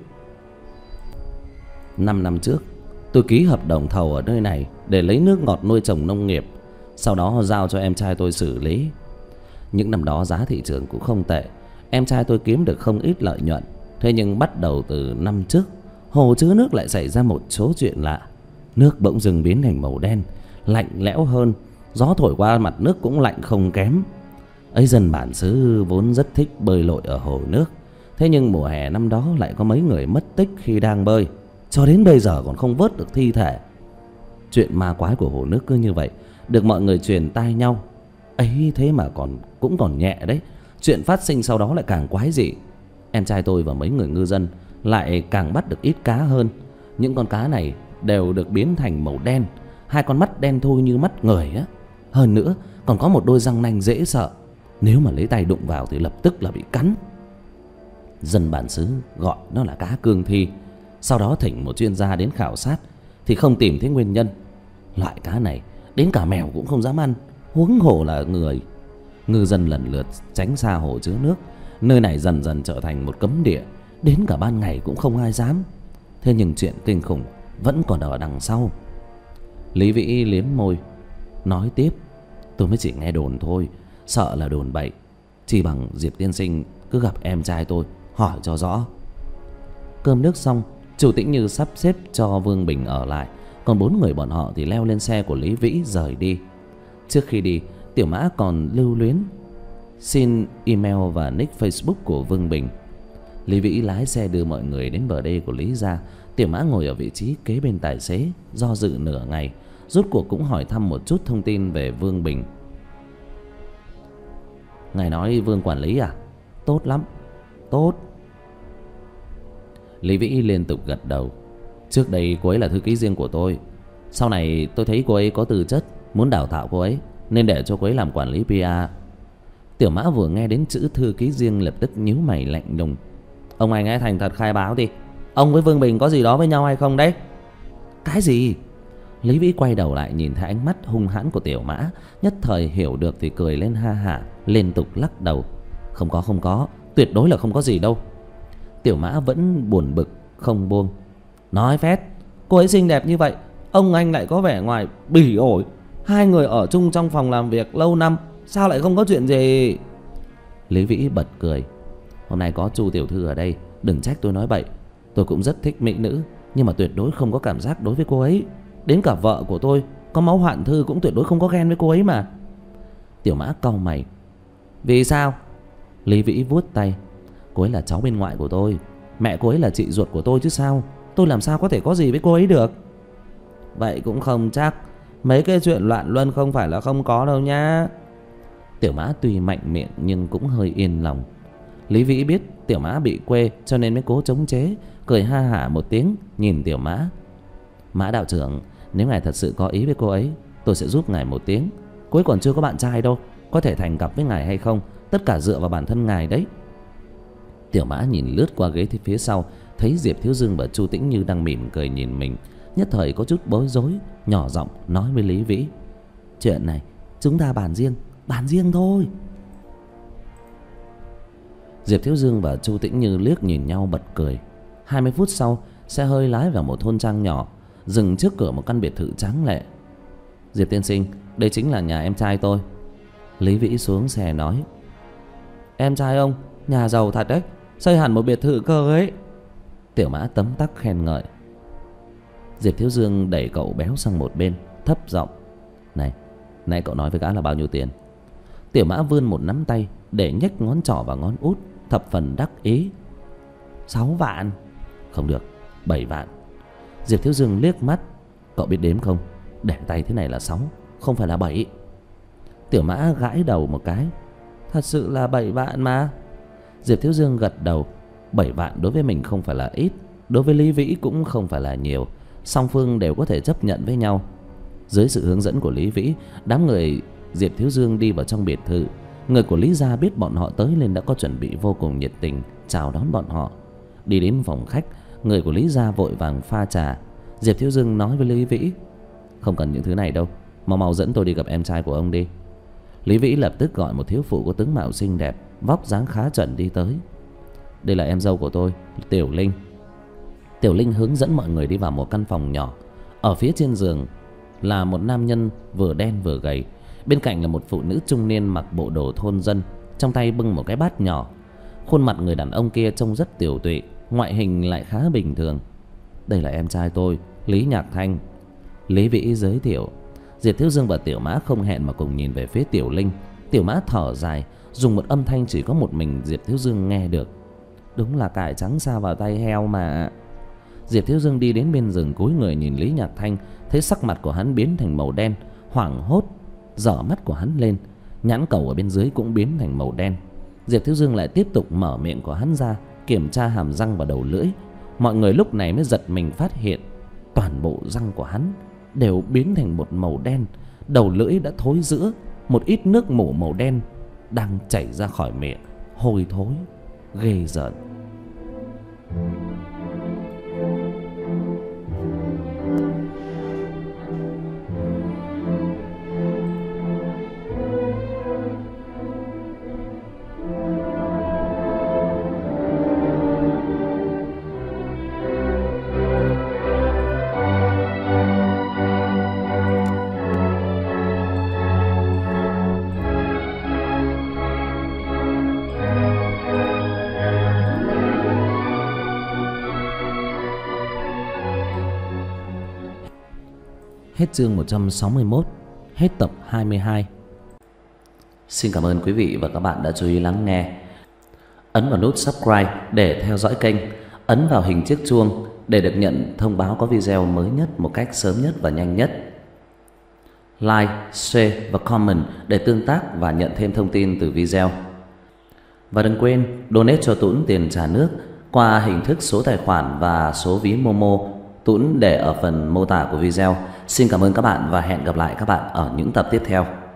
Năm năm trước, tôi ký hợp đồng thầu ở nơi này để lấy nước ngọt nuôi trồng nông nghiệp, sau đó giao cho em trai tôi xử lý. Những năm đó giá thị trường cũng không tệ, em trai tôi kiếm được không ít lợi nhuận. Thế nhưng bắt đầu từ năm trước, hồ chứa nước lại xảy ra một số chuyện lạ. Nước bỗng dưng biến thành màu đen, lạnh lẽo hơn, gió thổi qua mặt nước cũng lạnh không kém. Ấy dân bản xứ vốn rất thích bơi lội ở hồ nước, thế nhưng mùa hè năm đó lại có mấy người mất tích khi đang bơi, cho đến bây giờ còn không vớt được thi thể. Chuyện ma quái của hồ nước cứ như vậy được mọi người truyền tai nhau. Ấy thế mà còn cũng còn nhẹ đấy, chuyện phát sinh sau đó lại càng quái dị. Em trai tôi và mấy người ngư dân lại càng bắt được ít cá hơn. Những con cá này đều được biến thành màu đen, hai con mắt đen thui như mắt người á. Hơn nữa còn có một đôi răng nanh dễ sợ, nếu mà lấy tay đụng vào thì lập tức là bị cắn. Dân bản xứ gọi nó là cá cương thi. Sau đó thỉnh một chuyên gia đến khảo sát thì không tìm thấy nguyên nhân. Loại cá này đến cả mèo cũng không dám ăn, huống hồ là người. Ngư dân lần lượt tránh xa hồ chứa nước. Nơi này dần dần trở thành một cấm địa, đến cả ban ngày cũng không ai dám. Thế nhưng chuyện kinh khủng vẫn còn ở đằng sau. Lý Vĩ liếm môi nói tiếp. Tôi mới chỉ nghe đồn thôi, sợ là đồn bậy, chỉ bằng Diệp tiên sinh cứ gặp em trai tôi hỏi cho rõ. Cơm nước xong, Chủ Tĩnh Như sắp xếp cho Vương Bình ở lại, còn bốn người bọn họ thì leo lên xe của Lý Vĩ rời đi. Trước khi đi, Tiểu Mã còn lưu luyến xin email và nick Facebook của Vương Bình. Lý Vĩ lái xe đưa mọi người đến bờ đê của Lý gia. Tiểu Mã ngồi ở vị trí kế bên tài xế, do dự nửa ngày, rốt cuộc cũng hỏi thăm một chút thông tin về Vương Bình. Ngài nói Vương quản lý à? Tốt lắm, tốt. Lý Vĩ liên tục gật đầu. Trước đây cô ấy là thư ký riêng của tôi, sau này tôi thấy cô ấy có tư chất, muốn đào tạo cô ấy nên để cho cô ấy làm quản lý pê e. Tiểu Mã vừa nghe đến chữ thư ký riêng lập tức nhíu mày lạnh lùng. Ông anh hãy thành thật khai báo đi, ông với Vương Bình có gì đó với nhau hay không đấy? Cái gì? Lý Vĩ quay đầu lại nhìn thấy ánh mắt hung hãn của Tiểu Mã, nhất thời hiểu được thì cười lên ha hả, liên tục lắc đầu. Không có không có, tuyệt đối là không có gì đâu. Tiểu Mã vẫn buồn bực không buông. Nói phét, cô ấy xinh đẹp như vậy, ông anh lại có vẻ ngoài bỉ ổi. Hai người ở chung trong phòng làm việc lâu năm, sao lại không có chuyện gì? Lý Vĩ bật cười. Hôm nay có Chu tiểu thư ở đây, đừng trách tôi nói bậy. Tôi cũng rất thích mỹ nữ, nhưng mà tuyệt đối không có cảm giác đối với cô ấy. Đến cả vợ của tôi có máu hoạn thư cũng tuyệt đối không có ghen với cô ấy mà. Tiểu Mã cau mày. Vì sao? Lý Vĩ vuốt tay. Cô ấy là cháu bên ngoại của tôi, mẹ cô ấy là chị ruột của tôi chứ sao. Tôi làm sao có thể có gì với cô ấy được? Vậy cũng không chắc, mấy cái chuyện loạn luân không phải là không có đâu nhá. Tiểu Mã tuy mạnh miệng nhưng cũng hơi yên lòng. Lý Vĩ biết Tiểu Mã bị quê cho nên mới cố chống chế, cười ha hả một tiếng nhìn Tiểu Mã. Mã đạo trưởng, nếu ngài thật sự có ý với cô ấy, tôi sẽ giúp ngài một tiếng. Cô ấy còn chưa có bạn trai đâu, có thể thành cặp với ngài hay không, tất cả dựa vào bản thân ngài đấy. Tiểu Mã nhìn lướt qua ghế phía sau, thấy Diệp Thiếu Dương và Chu Tĩnh Như đang mỉm cười nhìn mình, nhất thời có chút bối rối, nhỏ giọng nói với Lý Vĩ. Chuyện này chúng ta bàn riêng, bàn riêng thôi. Diệp Thiếu Dương và Chu Tĩnh Như liếc nhìn nhau bật cười. Hai mươi phút sau, xe hơi lái vào một thôn trang nhỏ, dừng trước cửa một căn biệt thự tráng lệ. Diệp tiên sinh, đây chính là nhà em trai tôi. Lý Vĩ xuống xe nói. Em trai ông, nhà giàu thật đấy, xây hẳn một biệt thự cơ ấy. Tiểu Mã tấm tắc khen ngợi. Diệp Thiếu Dương đẩy cậu béo sang một bên, thấp giọng. Này, nãy cậu nói với gã là bao nhiêu tiền? Tiểu Mã vươn một nắm tay để nhếch ngón trỏ và ngón út, thập phần đắc ý. Sáu vạn. Không được, bảy vạn. Diệp Thiếu Dương liếc mắt. Cậu biết đếm không? Để tay thế này là sáu, không phải là bảy. Tiểu Mã gãi đầu một cái. Thật sự là bảy vạn mà. Diệp Thiếu Dương gật đầu. Bảy vạn đối với mình không phải là ít, đối với Lý Vĩ cũng không phải là nhiều. Song phương đều có thể chấp nhận với nhau. Dưới sự hướng dẫn của Lý Vĩ, đám người Diệp Thiếu Dương đi vào trong biệt thự. Người của Lý gia biết bọn họ tới nên đã có chuẩn bị vô cùng nhiệt tình chào đón bọn họ. Đi đến phòng khách, người của Lý gia vội vàng pha trà. Diệp Thiếu Dương nói với Lý Vĩ. Không cần những thứ này đâu, mau mau dẫn tôi đi gặp em trai của ông đi. Lý Vĩ lập tức gọi một thiếu phụ có tướng mạo xinh đẹp, vóc dáng khá chuẩn đi tới. Đây là em dâu của tôi, Tiểu Linh. Tiểu Linh hướng dẫn mọi người đi vào một căn phòng nhỏ. Ở phía trên giường là một nam nhân vừa đen vừa gầy. Bên cạnh là một phụ nữ trung niên mặc bộ đồ thôn dân, trong tay bưng một cái bát nhỏ. Khuôn mặt người đàn ông kia trông rất tiều tụy, ngoại hình lại khá bình thường. Đây là em trai tôi, Lý Nhạc Thanh. Lý Vĩ giới thiệu. Diệp Thiếu Dương và Tiểu Mã không hẹn mà cùng nhìn về phía Tiểu Linh. Tiểu Mã thở dài, dùng một âm thanh chỉ có một mình Diệp Thiếu Dương nghe được. Đúng là cải trắng sa vào tay heo mà. Diệp Thiếu Dương đi đến bên giường, cúi người nhìn Lý Nhạc Thanh, thấy sắc mặt của hắn biến thành màu đen, hoảng hốt, giở mắt của hắn lên, nhãn cầu ở bên dưới cũng biến thành màu đen. Diệp Thiếu Dương lại tiếp tục mở miệng của hắn ra, kiểm tra hàm răng và đầu lưỡi. Mọi người lúc này mới giật mình phát hiện toàn bộ răng của hắn đều biến thành một màu đen, đầu lưỡi đã thối rữa, một ít nước mủ màu đen đang chảy ra khỏi miệng, hôi thối, ghê rợn. Hết chương một trăm sáu mươi mốt, hết tập hai mươi hai. Xin cảm ơn quý vị và các bạn đã chú ý lắng nghe. Ấn vào nút subscribe để theo dõi kênh. Ấn vào hình chiếc chuông để được nhận thông báo có video mới nhất một cách sớm nhất và nhanh nhất. Like, share và comment để tương tác và nhận thêm thông tin từ video. Và đừng quên donate cho Tuấn tiền trả nước qua hình thức số tài khoản và số ví Momo. Tuấn để ở phần mô tả của video. Xin cảm ơn các bạn và hẹn gặp lại các bạn ở những tập tiếp theo.